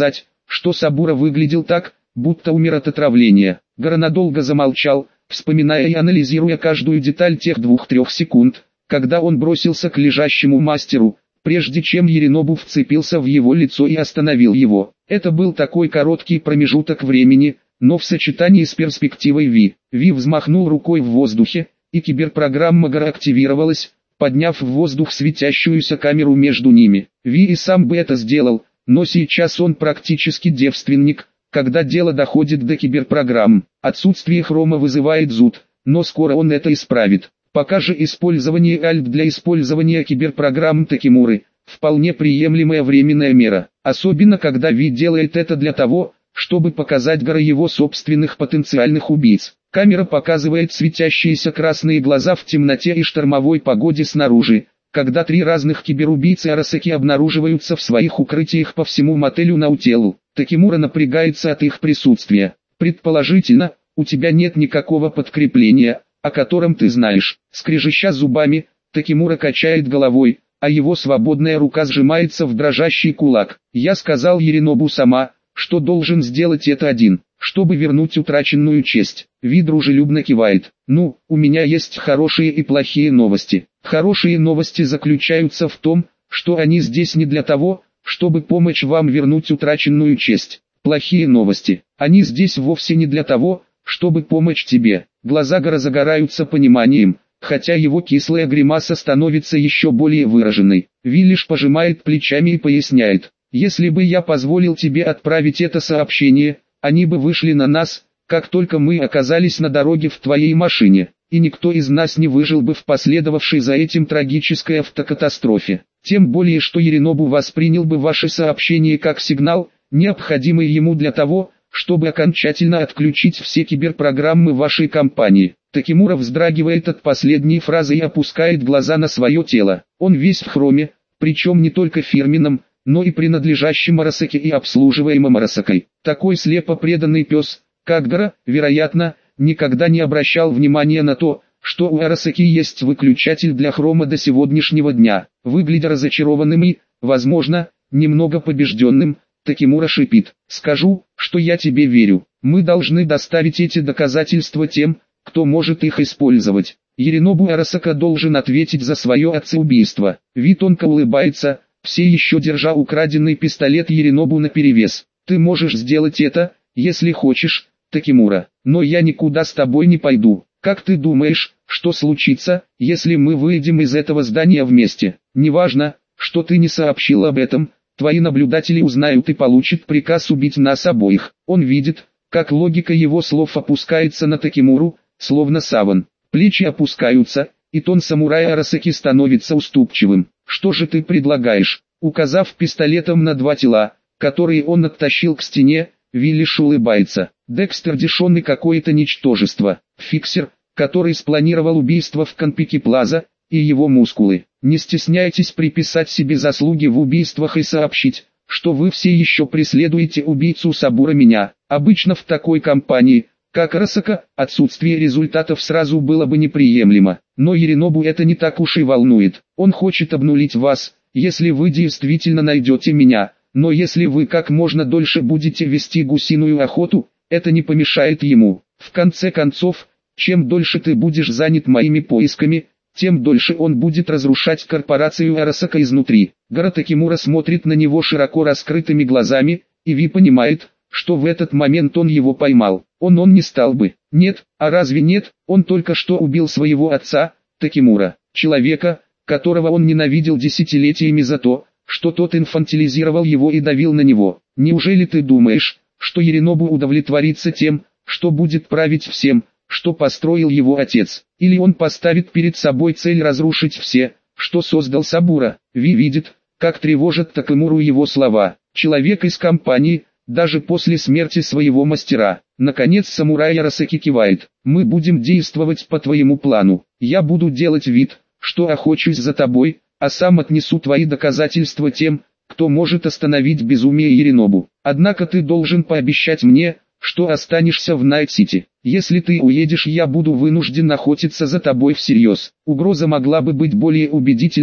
что Сабура выглядел так, будто умер от отравления. Гара надолго замолчал, вспоминая и анализируя каждую деталь тех двух-трех секунд, когда он бросился к лежащему мастеру, прежде чем Еринобу вцепился в его лицо и остановил его. Это был такой короткий промежуток времени, но в сочетании с перспективой Ви. Ви взмахнул рукой в воздухе, и киберпрограмма Гара активировалась, подняв в воздух светящуюся камеру между ними. Ви и сам бы это сделал, но сейчас он практически девственник, когда дело доходит до киберпрограмм. Отсутствие хрома вызывает зуд, но скоро он это исправит. Пока же использование альт для использования киберпрограмм Такимуры – вполне приемлемая временная мера. Особенно когда Ви делает это для того, чтобы показать Гара его собственных потенциальных убийц. Камера показывает светящиеся красные глаза в темноте и штормовой погоде снаружи, когда три разных киберубийцы Арасаки обнаруживаются в своих укрытиях по всему мотелю Наутелу. Такимура напрягается от их присутствия. Предположительно, у тебя нет никакого подкрепления, о котором ты знаешь. Скрежеща зубами, Такимура качает головой, а его свободная рука сжимается в дрожащий кулак. Я сказал Еринобу сама, что должен сделать это один, чтобы вернуть утраченную честь. Ви дружелюбно кивает. Ну, у меня есть хорошие и плохие новости. Хорошие новости заключаются в том, что они здесь не для того, чтобы помочь вам вернуть утраченную честь. Плохие новости. Они здесь вовсе не для того, чтобы помочь тебе. Глаза Гара загораются пониманием, хотя его кислая гримаса становится еще более выраженной. Ви лишь пожимает плечами и поясняет. Если бы я позволил тебе отправить это сообщение, они бы вышли на нас, как только мы оказались на дороге в твоей машине, и никто из нас не выжил бы в последовавшей за этим трагической автокатастрофе. Тем более, что Еринобу воспринял бы ваше сообщение как сигнал, необходимый ему для того, чтобы окончательно отключить все киберпрограммы вашей компании. Такимура вздрагивает от последней фразы и опускает глаза на свое тело. Он весь в хроме, причем не только фирменном, но и принадлежащим Арасаки и обслуживаемым Арасакой. Такой слепо преданный пес, как Гара, вероятно, никогда не обращал внимания на то, что у Арасаки есть выключатель для хрома до сегодняшнего дня. Выглядя разочарованным и, возможно, немного побежденным, Такимура шипит. «Скажу, что я тебе верю. Мы должны доставить эти доказательства тем, кто может их использовать. Еринобу Арасака должен ответить за свое отцеубийство». Ви тонко улыбается, все еще держа украденный пистолет Еринобу наперевес. «Ты можешь сделать это, если хочешь, Такимура, но я никуда с тобой не пойду. Как ты думаешь, что случится, если мы выйдем из этого здания вместе? Неважно, что ты не сообщил об этом, твои наблюдатели узнают и получат приказ убить нас обоих». Он видит, как логика его слов опускается на Такимуру, словно саван. Плечи опускаются, и тон самурая Арасаки становится уступчивым. «Что же ты предлагаешь?» Указав пистолетом на два тела, которые он оттащил к стене, Ви лишь улыбается. Декстер Дишон и какое-то ничтожество. Фиксер, который спланировал убийство в Канпики Плаза, и его мускулы. Не стесняйтесь приписать себе заслуги в убийствах и сообщить, что вы все еще преследуете убийцу Сабура меня. Обычно в такой компании, как Арасака, отсутствие результатов сразу было бы неприемлемо. Но Еринобу это не так уж и волнует. Он хочет обнулить вас, если вы действительно найдете меня. Но если вы как можно дольше будете вести гусиную охоту, это не помешает ему. В конце концов, чем дольше ты будешь занят моими поисками, тем дольше он будет разрушать корпорацию Арасака изнутри. Гара Такимура смотрит на него широко раскрытыми глазами, и Ви понимает, что в этот момент он его поймал. Он он не стал бы. Нет, а разве нет, он только что убил своего отца, Такимура, человека, которого он ненавидел десятилетиями за то, что тот инфантилизировал его и давил на него. Неужели ты думаешь, что Еринобу удовлетворится тем, что будет править всем, что построил его отец? Или он поставит перед собой цель разрушить все, что создал Сабура? Ви видит, как тревожат Такимуру его слова. Человек из компании, даже после смерти своего мастера. Наконец самурай Арасаки кивает. Мы будем действовать по твоему плану. Я буду делать вид, что охочусь за тобой, а сам отнесу твои доказательства тем, кто может остановить безумие Еринобу. Однако ты должен пообещать мне, что останешься в Найт-Сити. Если ты уедешь, я буду вынужден охотиться за тобой всерьез. Угроза могла бы быть более убедительной,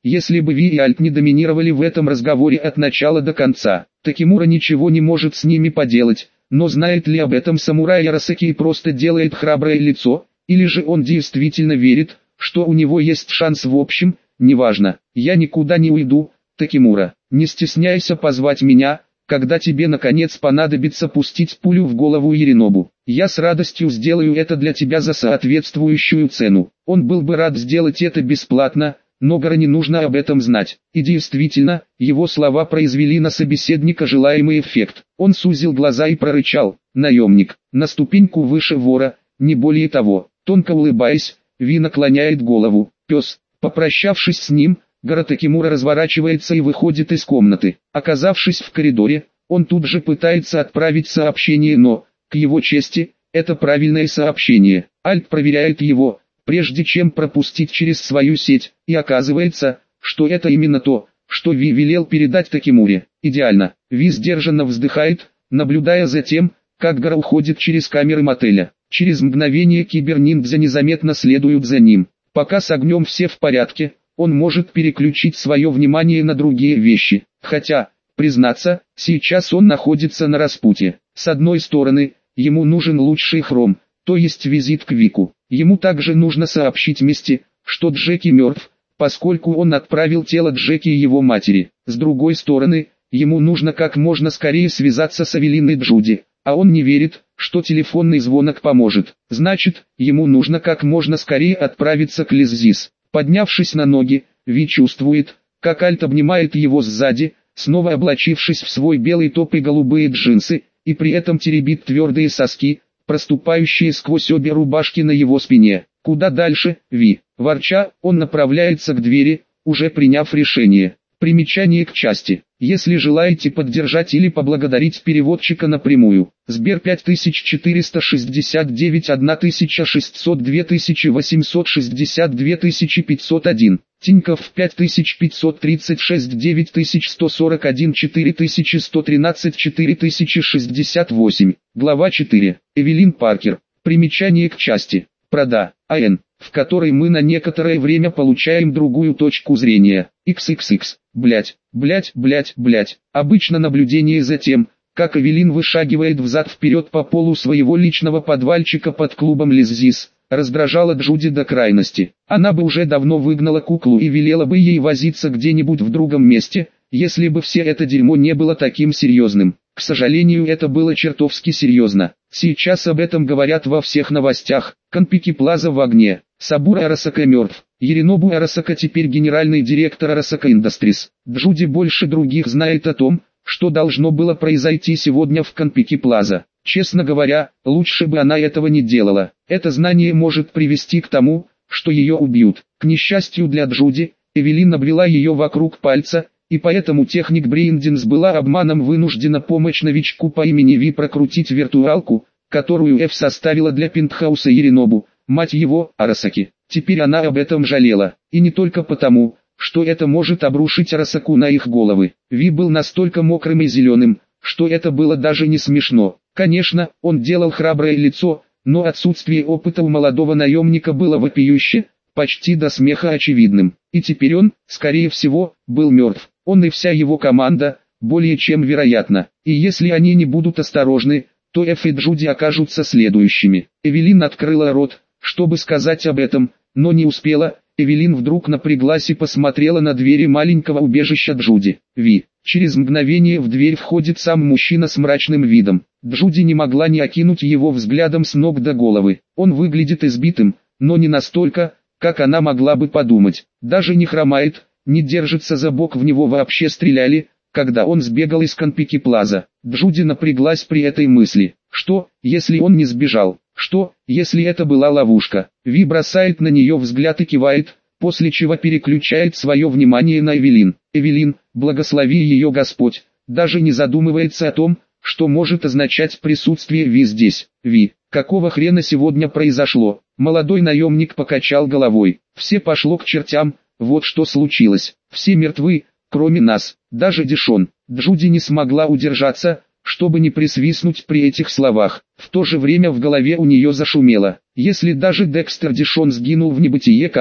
если бы Ви и Альт не доминировали в этом разговоре от начала до конца. Такимура ничего не может с ними поделать, но знает ли об этом самурай Арасаки и просто делает храброе лицо, или же он действительно верит, что у него есть шанс. В общем, неважно, я никуда не уйду, Такимура, не стесняйся позвать меня, когда тебе наконец понадобится пустить пулю в голову Яринобу. Я с радостью сделаю это для тебя за соответствующую цену. Он был бы рад сделать это бесплатно, но Гора не нужно об этом знать. И действительно, его слова произвели на собеседника желаемый эффект. Он сузил глаза и прорычал: наемник, на ступеньку выше вора, не более того. Тонко улыбаясь, Ви наклоняет голову. Пес, попрощавшись с ним, Гора Такимура разворачивается и выходит из комнаты. Оказавшись в коридоре, он тут же пытается отправить сообщение, но, к его чести, это правильное сообщение. Альт проверяет его, прежде чем пропустить через свою сеть, и оказывается, что это именно то, что Ви велел передать Такимуре. Идеально. Ви сдержанно вздыхает, наблюдая за тем, как Гора уходит через камеры мотеля. Через мгновение киберниндзя незаметно следуют за ним. Пока с огнем все в порядке, он может переключить свое внимание на другие вещи. Хотя, признаться, сейчас он находится на распутье. С одной стороны, ему нужен лучший хром, то есть визит к Вику. Ему также нужно сообщить Мисти, что Джеки мертв, поскольку он отправил тело Джеки и его матери. С другой стороны, ему нужно как можно скорее связаться с Эвелин и Джуди, а он не верит, что телефонный звонок поможет. Значит, ему нужно как можно скорее отправиться к Лиззис. Поднявшись на ноги, Ви чувствует, как Альт обнимает его сзади, снова облачившись в свой белый топ и голубые джинсы, и при этом теребит твердые соски, проступающие сквозь обе рубашки на его спине. Куда дальше, Ви? Ворча, он направляется к двери, уже приняв решение. Примечание к части. Если желаете поддержать или поблагодарить переводчика напрямую, Сбер пять тысяч четыреста шестьдесят девять тысяча шестьсот два тысячи восемьсот шестьдесят два тысячи пятьсот один, Тинькофф пять тысяч пятьсот тридцать шесть девять тысяч сто сорок один четыре тысячи сто тринадцать четыре тысячи шестьдесят восемь, глава четыре, Эвелин Паркер. Примечание к части. Прода, АН, в которой мы на некоторое время получаем другую точку зрения. икс икс икс, блять, блять, блять, блять. Обычно наблюдение за тем, как Эвелин вышагивает взад-вперед по полу своего личного подвальчика под клубом Лиззис, раздражало Джуди до крайности. Она бы уже давно выгнала куклу и велела бы ей возиться где-нибудь в другом месте, если бы все это дерьмо не было таким серьезным. К сожалению, это было чертовски серьезно. Сейчас об этом говорят во всех новостях. Канпики Плаза в огне. Сабура Арасака мертв. Яринобу Арасака теперь генеральный директор Arasaka Industries. Джуди больше других знает о том, что должно было произойти сегодня в Канпики Плаза. Честно говоря, лучше бы она этого не делала. Это знание может привести к тому, что ее убьют. К несчастью для Джуди, Эвелин обвела ее вокруг пальца, и поэтому техник Брейндинс была обманом вынуждена помочь новичку по имени Ви прокрутить виртуалку, которую Эф составила для Пентхауса Яринобу, мать его, Арасаки. Теперь она об этом жалела, и не только потому, что это может обрушить Арасаку на их головы. Ви был настолько мокрым и зеленым, что это было даже не смешно. Конечно, он делал храброе лицо, но отсутствие опыта у молодого наемника было вопиюще, почти до смеха очевидным. И теперь он, скорее всего, был мертв. Он и вся его команда, более чем вероятно. И если они не будут осторожны, то Эф и Джуди окажутся следующими. Эвелин открыла рот, чтобы сказать об этом, но не успела. Эвелин вдруг напряглась и посмотрела на двери маленького убежища Джуди. Ви. Через мгновение в дверь входит сам мужчина с мрачным видом. Джуди не могла не окинуть его взглядом с ног до головы. Он выглядит избитым, но не настолько, как она могла бы подумать. Даже не хромает, не держится за бок, в него вообще стреляли, когда он сбегал из Канпики Плаза. Джуди напряглась при этой мысли. Что, если он не сбежал? Что, если это была ловушка? Ви бросает на нее взгляд и кивает, после чего переключает свое внимание на Эвелин. Эвелин, благослови ее Господь, даже не задумывается о том, что может означать присутствие Ви здесь. Ви, какого хрена сегодня произошло? Молодой наемник покачал головой. Все пошло к чертям, вот что случилось. Все мертвы, кроме нас, даже Дишон. Джуди не смогла удержаться, чтобы не присвистнуть при этих словах. В то же время в голове у нее зашумело. Если даже Декстер Дишон сгинул в небытие как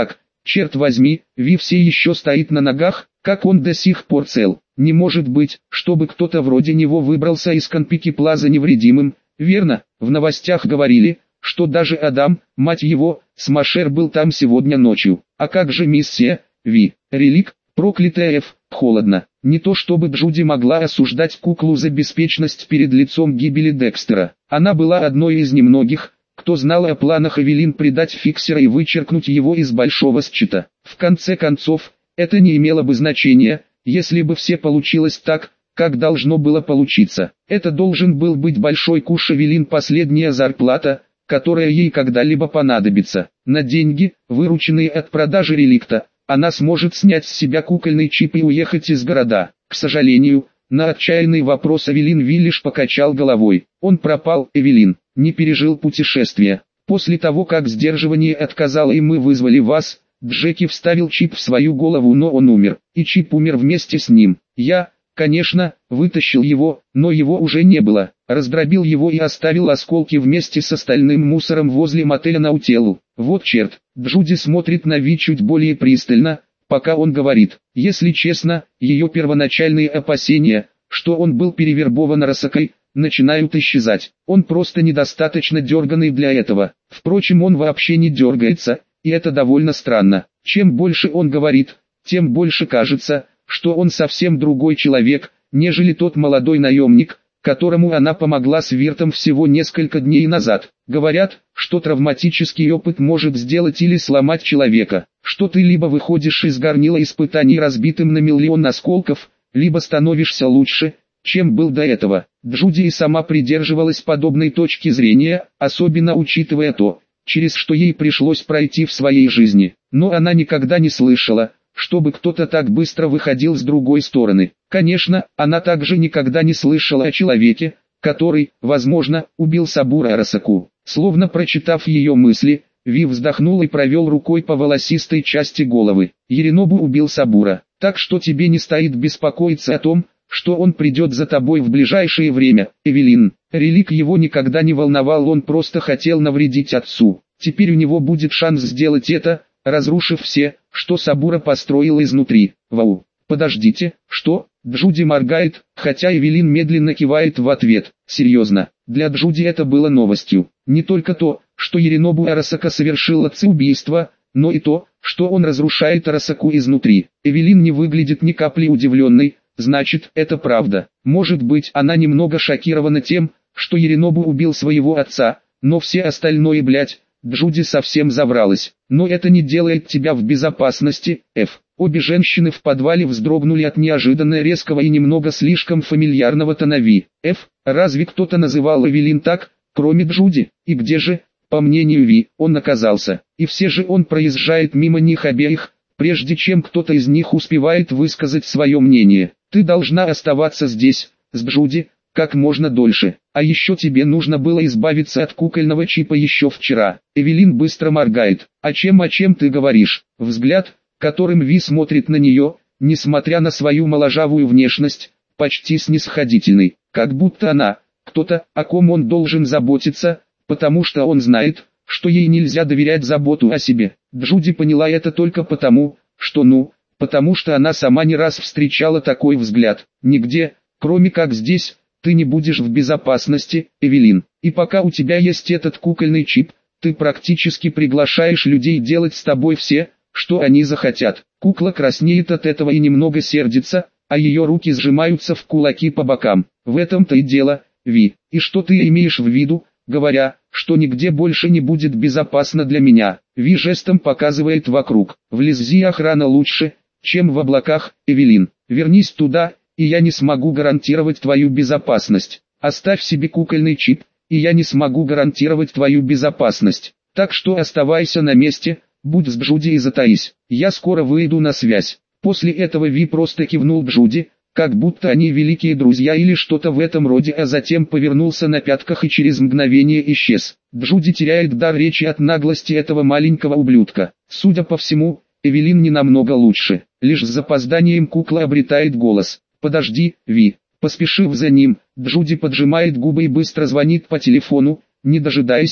Черт возьми, Ви все еще стоит на ногах, как он до сих пор цел. Не может быть, чтобы кто-то вроде него выбрался из Конпики Плаза невредимым, верно? В новостях говорили, что даже Адам, мать его, Смашер был там сегодня ночью. А как же миссия, Ви? Релик, проклятая Ф, холодно. Не то чтобы Джуди могла осуждать куклу за беспечность перед лицом гибели Декстера. Она была одной из немногих, кто знал о планах Эвелин предать Фиксера и вычеркнуть его из большого счета. В конце концов, это не имело бы значения, если бы все получилось так, как должно было получиться. Это должен был быть большой куш Эвелин, последняя зарплата, которая ей когда-либо понадобится. На деньги, вырученные от продажи реликта, она сможет снять с себя кукольный чип и уехать из города. К сожалению, на отчаянный вопрос Эвелин Ви лишь покачал головой. Он пропал. Эвелин не пережил путешествия. После того, как сдерживание отказало и мы вызвали вас, Джеки вставил чип в свою голову, но он умер, и чип умер вместе с ним. Я, конечно, вытащил его, но его уже не было. Раздробил его и оставил осколки вместе с остальным мусором возле мотеля Наутеллу. Вот черт. Джуди смотрит на Ви чуть более пристально, пока он говорит. Если честно, ее первоначальные опасения, что он был перевербован Арасакой, начинают исчезать. Он просто недостаточно дерганый для этого. Впрочем, он вообще не дергается, и это довольно странно. Чем больше он говорит, тем больше кажется, что он совсем другой человек, нежели тот молодой наемник, которому она помогла с Виртом всего несколько дней назад. Говорят, что травматический опыт может сделать или сломать человека, что ты либо выходишь из горнила испытаний разбитым на миллион осколков, либо становишься лучше, чем был до этого. Джуди и сама придерживалась подобной точки зрения, особенно учитывая то, через что ей пришлось пройти в своей жизни. Но она никогда не слышала, чтобы кто-то так быстро выходил с другой стороны. Конечно, она также никогда не слышала о человеке, который, возможно, убил Сабура Арасаку. Словно прочитав ее мысли, Ви вздохнул и провел рукой по волосистой части головы. Еринобу убил Сабура, так что тебе не стоит беспокоиться о том, что он придет за тобой в ближайшее время. Эвелин, Релик его никогда не волновал, он просто хотел навредить отцу. Теперь у него будет шанс сделать это, разрушив все, что Сабура построил изнутри. Вау. Подождите, что? Джуди моргает, хотя Эвелин медленно кивает в ответ. Серьезно, для Джуди это было новостью. Не только то, что Еринобу Арасака совершил отца-убийство, но и то, что он разрушает Арасаку изнутри. Эвелин не выглядит ни капли удивленной. Значит, это правда. Может быть, она немного шокирована тем, что Еринобу убил своего отца, но все остальное, блять, Джуди совсем завралась. Но это не делает тебя в безопасности, Ф. Обе женщины в подвале вздрогнули от неожиданно резкого и немного слишком фамильярного тона Ви. Ф. Разве кто-то называл Эвелин так, кроме Джуди? И где же, по мнению Ви, он оказался? И все же он проезжает мимо них обеих, прежде чем кто-то из них успевает высказать свое мнение. Ты должна оставаться здесь, с Джуди, как можно дольше. А еще тебе нужно было избавиться от кукольного чипа еще вчера. Эвелин быстро моргает. О чем о чем ты говоришь? Взгляд, которым Ви смотрит на нее, несмотря на свою моложавую внешность, почти снисходительный. Как будто она, кто-то, о ком он должен заботиться, потому что он знает, что ей нельзя доверять заботу о себе. Джуди поняла это только потому, что ну, потому что она сама не раз встречала такой взгляд. Нигде, кроме как здесь, ты не будешь в безопасности, Эвелин. И пока у тебя есть этот кукольный чип, ты практически приглашаешь людей делать с тобой все, что они захотят. Кукла краснеет от этого и немного сердится, а ее руки сжимаются в кулаки по бокам. В этом-то и дело, Ви. И что ты имеешь в виду, говоря, что нигде больше не будет безопасно для меня? Ви жестом показывает вокруг. В Лиззи охрана лучше, чем в облаках, Эвелин. Вернись туда, и я не смогу гарантировать твою безопасность. Оставь себе кукольный чип, и я не смогу гарантировать твою безопасность. Так что оставайся на месте, будь с Джуди и затаись. Я скоро выйду на связь. После этого Ви просто кивнул Джуди, как будто они великие друзья или что-то в этом роде, а затем повернулся на пятках и через мгновение исчез. Джуди теряет дар речи от наглости этого маленького ублюдка. Судя по всему, Эвелин не намного лучше. Лишь с запозданием кукла обретает голос. «Подожди, Ви». Поспешив за ним, Джуди поджимает губы и быстро звонит по телефону, не дожидаясь,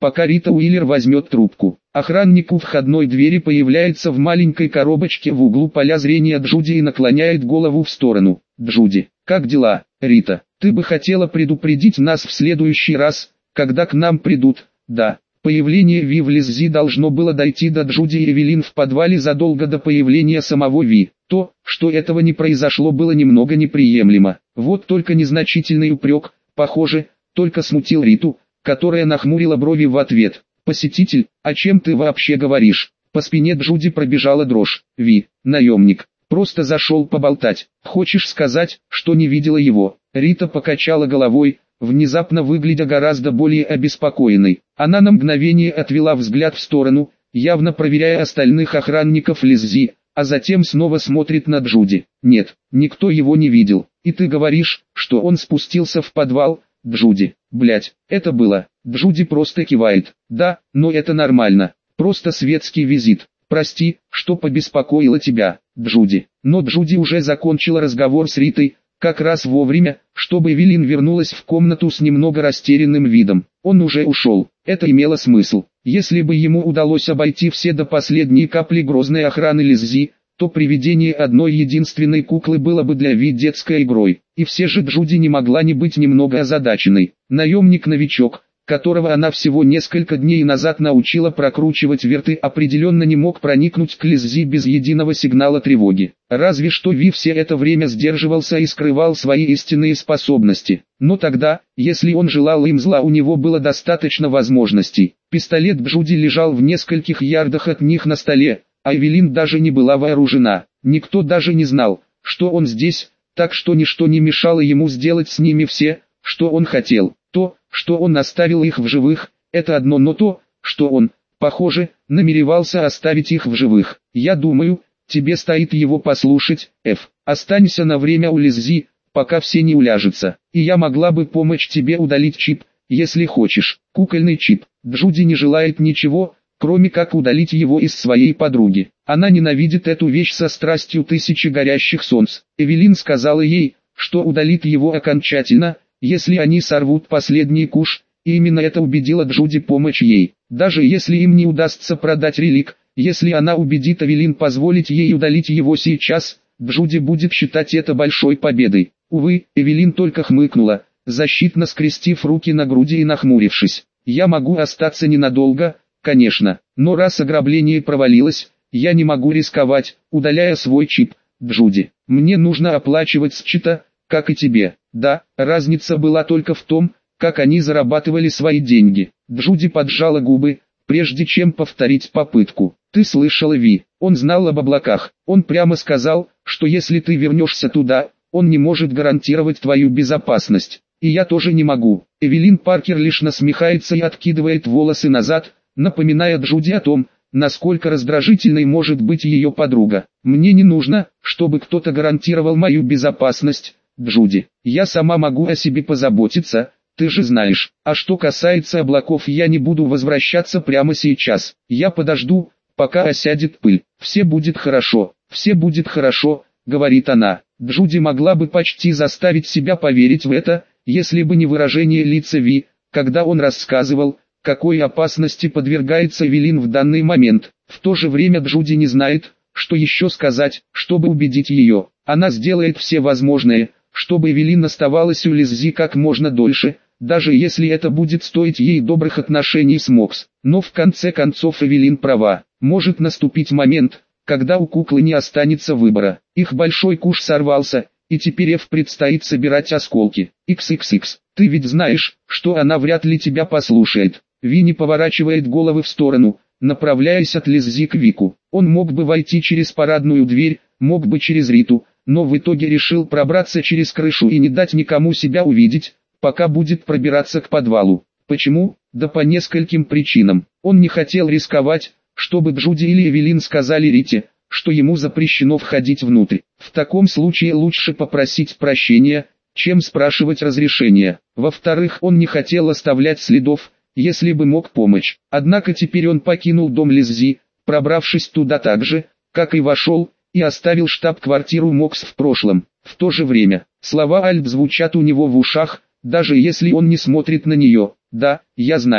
пока Рита Уиллер возьмет трубку. Охранник у входной двери появляется в маленькой коробочке в углу поля зрения Джуди и наклоняет голову в сторону. «Джуди, как дела?» «Рита, ты бы хотела предупредить нас в следующий раз, когда к нам придут?» «Да». Появление Ви в Лиззи должно было дойти до Джуди и Эвелин в подвале задолго до появления самого Ви. То, что этого не произошло, было немного неприемлемо. Вот только незначительный упрек, похоже, только смутил Риту, которая нахмурила брови в ответ. «Посетитель, о чем ты вообще говоришь?» По спине Джуди пробежала дрожь. «Ви, наемник, просто зашел поболтать. Хочешь сказать, что не видела его?» Рита покачала головой, внезапно выглядя гораздо более обеспокоенной. Она на мгновение отвела взгляд в сторону, явно проверяя остальных охранников Лиззи, а затем снова смотрит на Джуди. «Нет, никто его не видел. И ты говоришь, что он спустился в подвал?» «Джуди, блять, это было...» Джуди просто кивает. «Да, но это нормально. Просто светский визит. Прости, что побеспокоила тебя, Джуди». Но Джуди уже закончила разговор с Ритой, как раз вовремя, чтобы Эвелин вернулась в комнату с немного растерянным видом. Он уже ушел. Это имело смысл. Если бы ему удалось обойти все до последней капли грозной охраны Лиззи, то привидение одной единственной куклы было бы для Ви детской игрой. И все же Джуди не могла не быть немного озадаченной. Наемник-новичок, которого она всего несколько дней назад научила прокручивать верты, определенно не мог проникнуть к Лиззи без единого сигнала тревоги. Разве что Ви все это время сдерживался и скрывал свои истинные способности. Но тогда, если он желал им зла, у него было достаточно возможностей. Пистолет Джуди лежал в нескольких ярдах от них на столе, а Эвелин даже не была вооружена. Никто даже не знал, что он здесь, так что ничто не мешало ему сделать с ними все, что он хотел. То, что он оставил их в живых, это одно, но то, что он, похоже, намеревался оставить их в живых. Я думаю, тебе стоит его послушать, Эф. Останься на время у Лиззи, пока все не уляжутся. И я могла бы помочь тебе удалить чип, если хочешь. Кукольный чип. Джуди не желает ничего, кроме как удалить его из своей подруги. Она ненавидит эту вещь со страстью тысячи горящих солнц. Эвелин сказала ей, что удалит его окончательно, если они сорвут последний куш, и именно это убедило Джуди помочь ей. Даже если им не удастся продать релик, если она убедит Эвелин позволить ей удалить его сейчас, Джуди будет считать это большой победой. Увы, Эвелин только хмыкнула, защитно скрестив руки на груди и нахмурившись. «Я могу остаться ненадолго, конечно, но раз ограбление провалилось, я не могу рисковать, удаляя свой чип, Джуди. Мне нужно оплачивать с счета, как и тебе». Да, разница была только в том, как они зарабатывали свои деньги. Джуди поджала губы, прежде чем повторить попытку. «Ты слышала, Ви, он знал об облаках. Он прямо сказал, что если ты вернешься туда, он не может гарантировать твою безопасность. И я тоже не могу». Эвелин Паркер лишь насмехается и откидывает волосы назад, напоминая Джуди о том, насколько раздражительной может быть ее подруга. «Мне не нужно, чтобы кто-то гарантировал мою безопасность, Джуди. Я сама могу о себе позаботиться, ты же знаешь. А что касается облаков, я не буду возвращаться прямо сейчас. Я подожду, пока осядет пыль. Все будет хорошо, все будет хорошо», говорит она. Джуди могла бы почти заставить себя поверить в это, если бы не выражение лица Ви, когда он рассказывал, какой опасности подвергается Эвелин в данный момент. В то же время Джуди не знает, что еще сказать, чтобы убедить ее. Она сделает все возможное, чтобы Эвелин оставалась у Лиззи как можно дольше, даже если это будет стоить ей добрых отношений с Мокс. Но в конце концов Эвелин права. Может наступить момент, когда у куклы не останется выбора. Их большой куш сорвался, и теперь Эф предстоит собирать осколки. икс икс икс, ты ведь знаешь, что она вряд ли тебя послушает. Ви не поворачивает головы в сторону, направляясь от Лиззи к Вику. Он мог бы войти через парадную дверь, мог бы через Риту, но в итоге решил пробраться через крышу и не дать никому себя увидеть, пока будет пробираться к подвалу. Почему? Да по нескольким причинам. Он не хотел рисковать, чтобы Джуди или Эвелин сказали Рите, что ему запрещено входить внутрь. В таком случае лучше попросить прощения, чем спрашивать разрешения. Во-вторых, он не хотел оставлять следов, если бы мог помочь. Однако теперь он покинул дом Лиззи, пробравшись туда так же, как и вошел, и оставил штаб-квартиру Мокс в прошлом. В то же время, слова Альб звучат у него в ушах, даже если он не смотрит на нее. «Да, я знаю.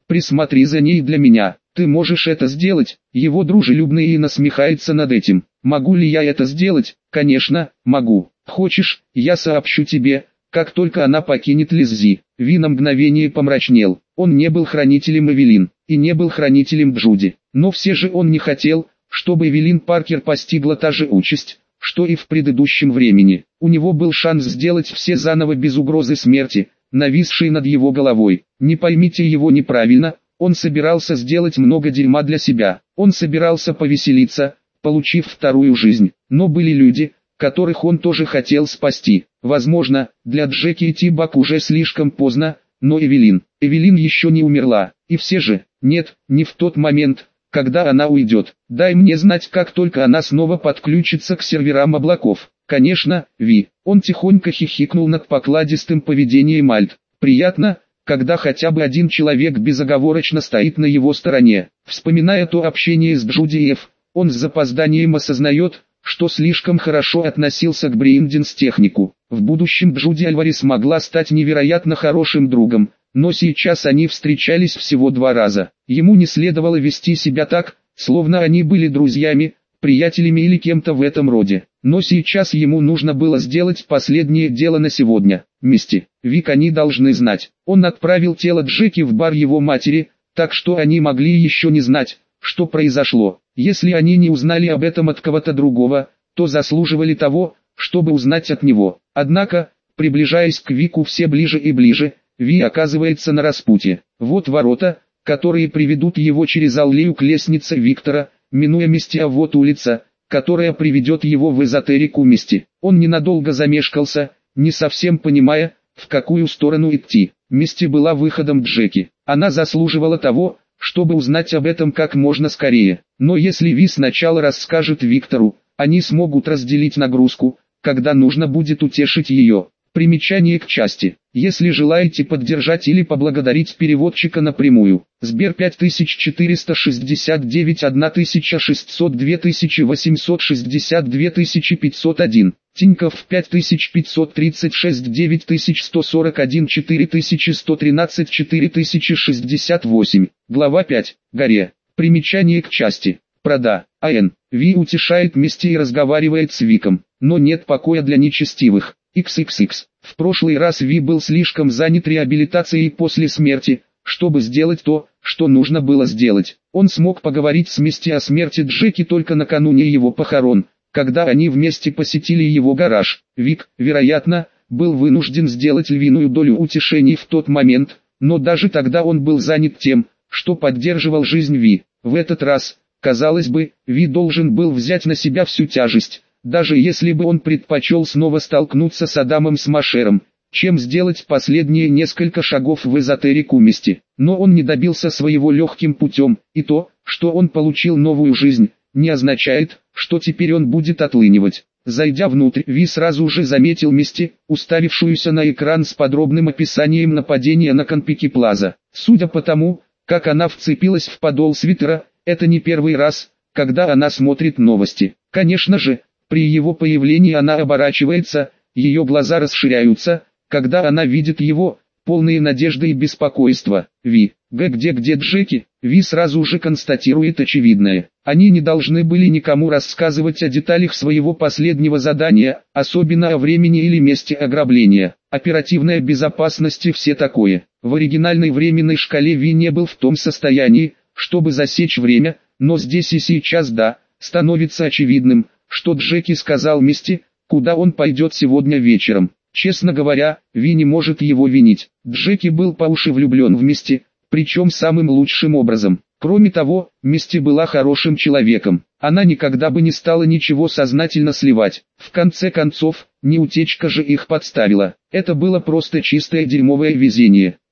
Присмотри за ней для меня. Ты можешь это сделать? Его дружелюбно и насмехается над этим. Могу ли я это сделать? Конечно, могу. Хочешь, я сообщу тебе, как только она покинет Лиззи. Ви на мгновение помрачнел. Он не был хранителем Эвелин, и не был хранителем Джуди. Но все же он не хотел, чтобы Эвелин Паркер постигла та же участь, что и в предыдущем времени. У него был шанс сделать все заново без угрозы смерти, нависшей над его головой. Не поймите его неправильно, он собирался сделать много дерьма для себя. Он собирался повеселиться, получив вторую жизнь. Но были люди, которых он тоже хотел спасти. Возможно, для Джеки и Тибак уже слишком поздно, но Эвелин, Эвелин еще не умерла. И все же, нет, не в тот момент, когда она уйдет. Дай мне знать, как только она снова подключится к серверам облаков. Конечно, Ви. Он тихонько хихикнул над покладистым поведением Альт. Приятно, когда хотя бы один человек безоговорочно стоит на его стороне. Вспоминая то общение с Джуди и Эф, он с запозданием осознает, что слишком хорошо относился к Бринденс технику. В будущем Джуди Альварес могла стать невероятно хорошим другом, но сейчас они встречались всего два раза. Ему не следовало вести себя так, словно они были друзьями, приятелями или кем-то в этом роде. Но сейчас ему нужно было сделать последнее дело на сегодня. Мисти, Вик, они должны знать. Он отправил тело Джеки в бар его матери, так что они могли еще не знать, что произошло. Если они не узнали об этом от кого-то другого, то заслуживали того, чтобы узнать от него. Однако, приближаясь к Вику все ближе и ближе, Ви оказывается на распутье. Вот ворота, которые приведут его через аллею к лестнице Виктора, минуя Мисти, а вот улица, которая приведет его в эзотерику Мисти. Он ненадолго замешкался, не совсем понимая, в какую сторону идти. Мисти была выходом Джеки. Она заслуживала того, чтобы узнать об этом как можно скорее. Но если Ви сначала расскажет Виктору, они смогут разделить нагрузку, когда нужно будет утешить ее. Примечание к части. Если желаете поддержать или поблагодарить переводчика напрямую, Сбер пять тысяч четыреста шестьдесят девять тысяча шестьсот два тысячи восемьсот шестьдесят два тысячи пятьсот один, Тинькофф пять тысяч пятьсот тридцать шесть девять тысяч сто сорок один четыре тысячи сто тринадцать четыре тысячи шестьдесят восемь, глава пять, горе. Примечание к части. Прода. АН. Ви утешает Мисти и разговаривает с Виком, но нет покоя для нечестивых. икс икс икс. В прошлый раз Ви был слишком занят реабилитацией после смерти, чтобы сделать то, что нужно было сделать. Он смог поговорить с Мисти о смерти Джеки только накануне его похорон, когда они вместе посетили его гараж. Вик, вероятно, был вынужден сделать львиную долю утешений в тот момент, но даже тогда он был занят тем, что поддерживал жизнь Ви. В этот раз, казалось бы, Ви должен был взять на себя всю тяжесть, даже если бы он предпочел снова столкнуться с Адамом Смашером, чем сделать последние несколько шагов в эзотерику Мисти. Но он не добился своего легким путем, и то, что он получил новую жизнь, не означает, что теперь он будет отлынивать. Зайдя внутрь, Ви сразу же заметил Мисти, уставившуюся на экран с подробным описанием нападения на Конпики Плаза. Судя по тому, как она вцепилась в подол свитера, это не первый раз, когда она смотрит новости. Конечно же, при его появлении она оборачивается, ее глаза расширяются, когда она видит его, полные надежды и беспокойства. Ви, г где где Джеки? Ви сразу же констатирует очевидное. Они не должны были никому рассказывать о деталях своего последнего задания, особенно о времени или месте ограбления. Оперативная безопасность и все такое. В оригинальной временной шкале Ви не был в том состоянии, чтобы засечь время, но здесь и сейчас да, становится очевидным, что Джеки сказал Мисти, куда он пойдет сегодня вечером. Честно говоря, Ви не может его винить. Джеки был по уши влюблен в Мисти, причем самым лучшим образом. Кроме того, Мисти была хорошим человеком. Она никогда бы не стала ничего сознательно сливать. В конце концов, не утечка же их подставила. Это было просто чистое дерьмовое везение.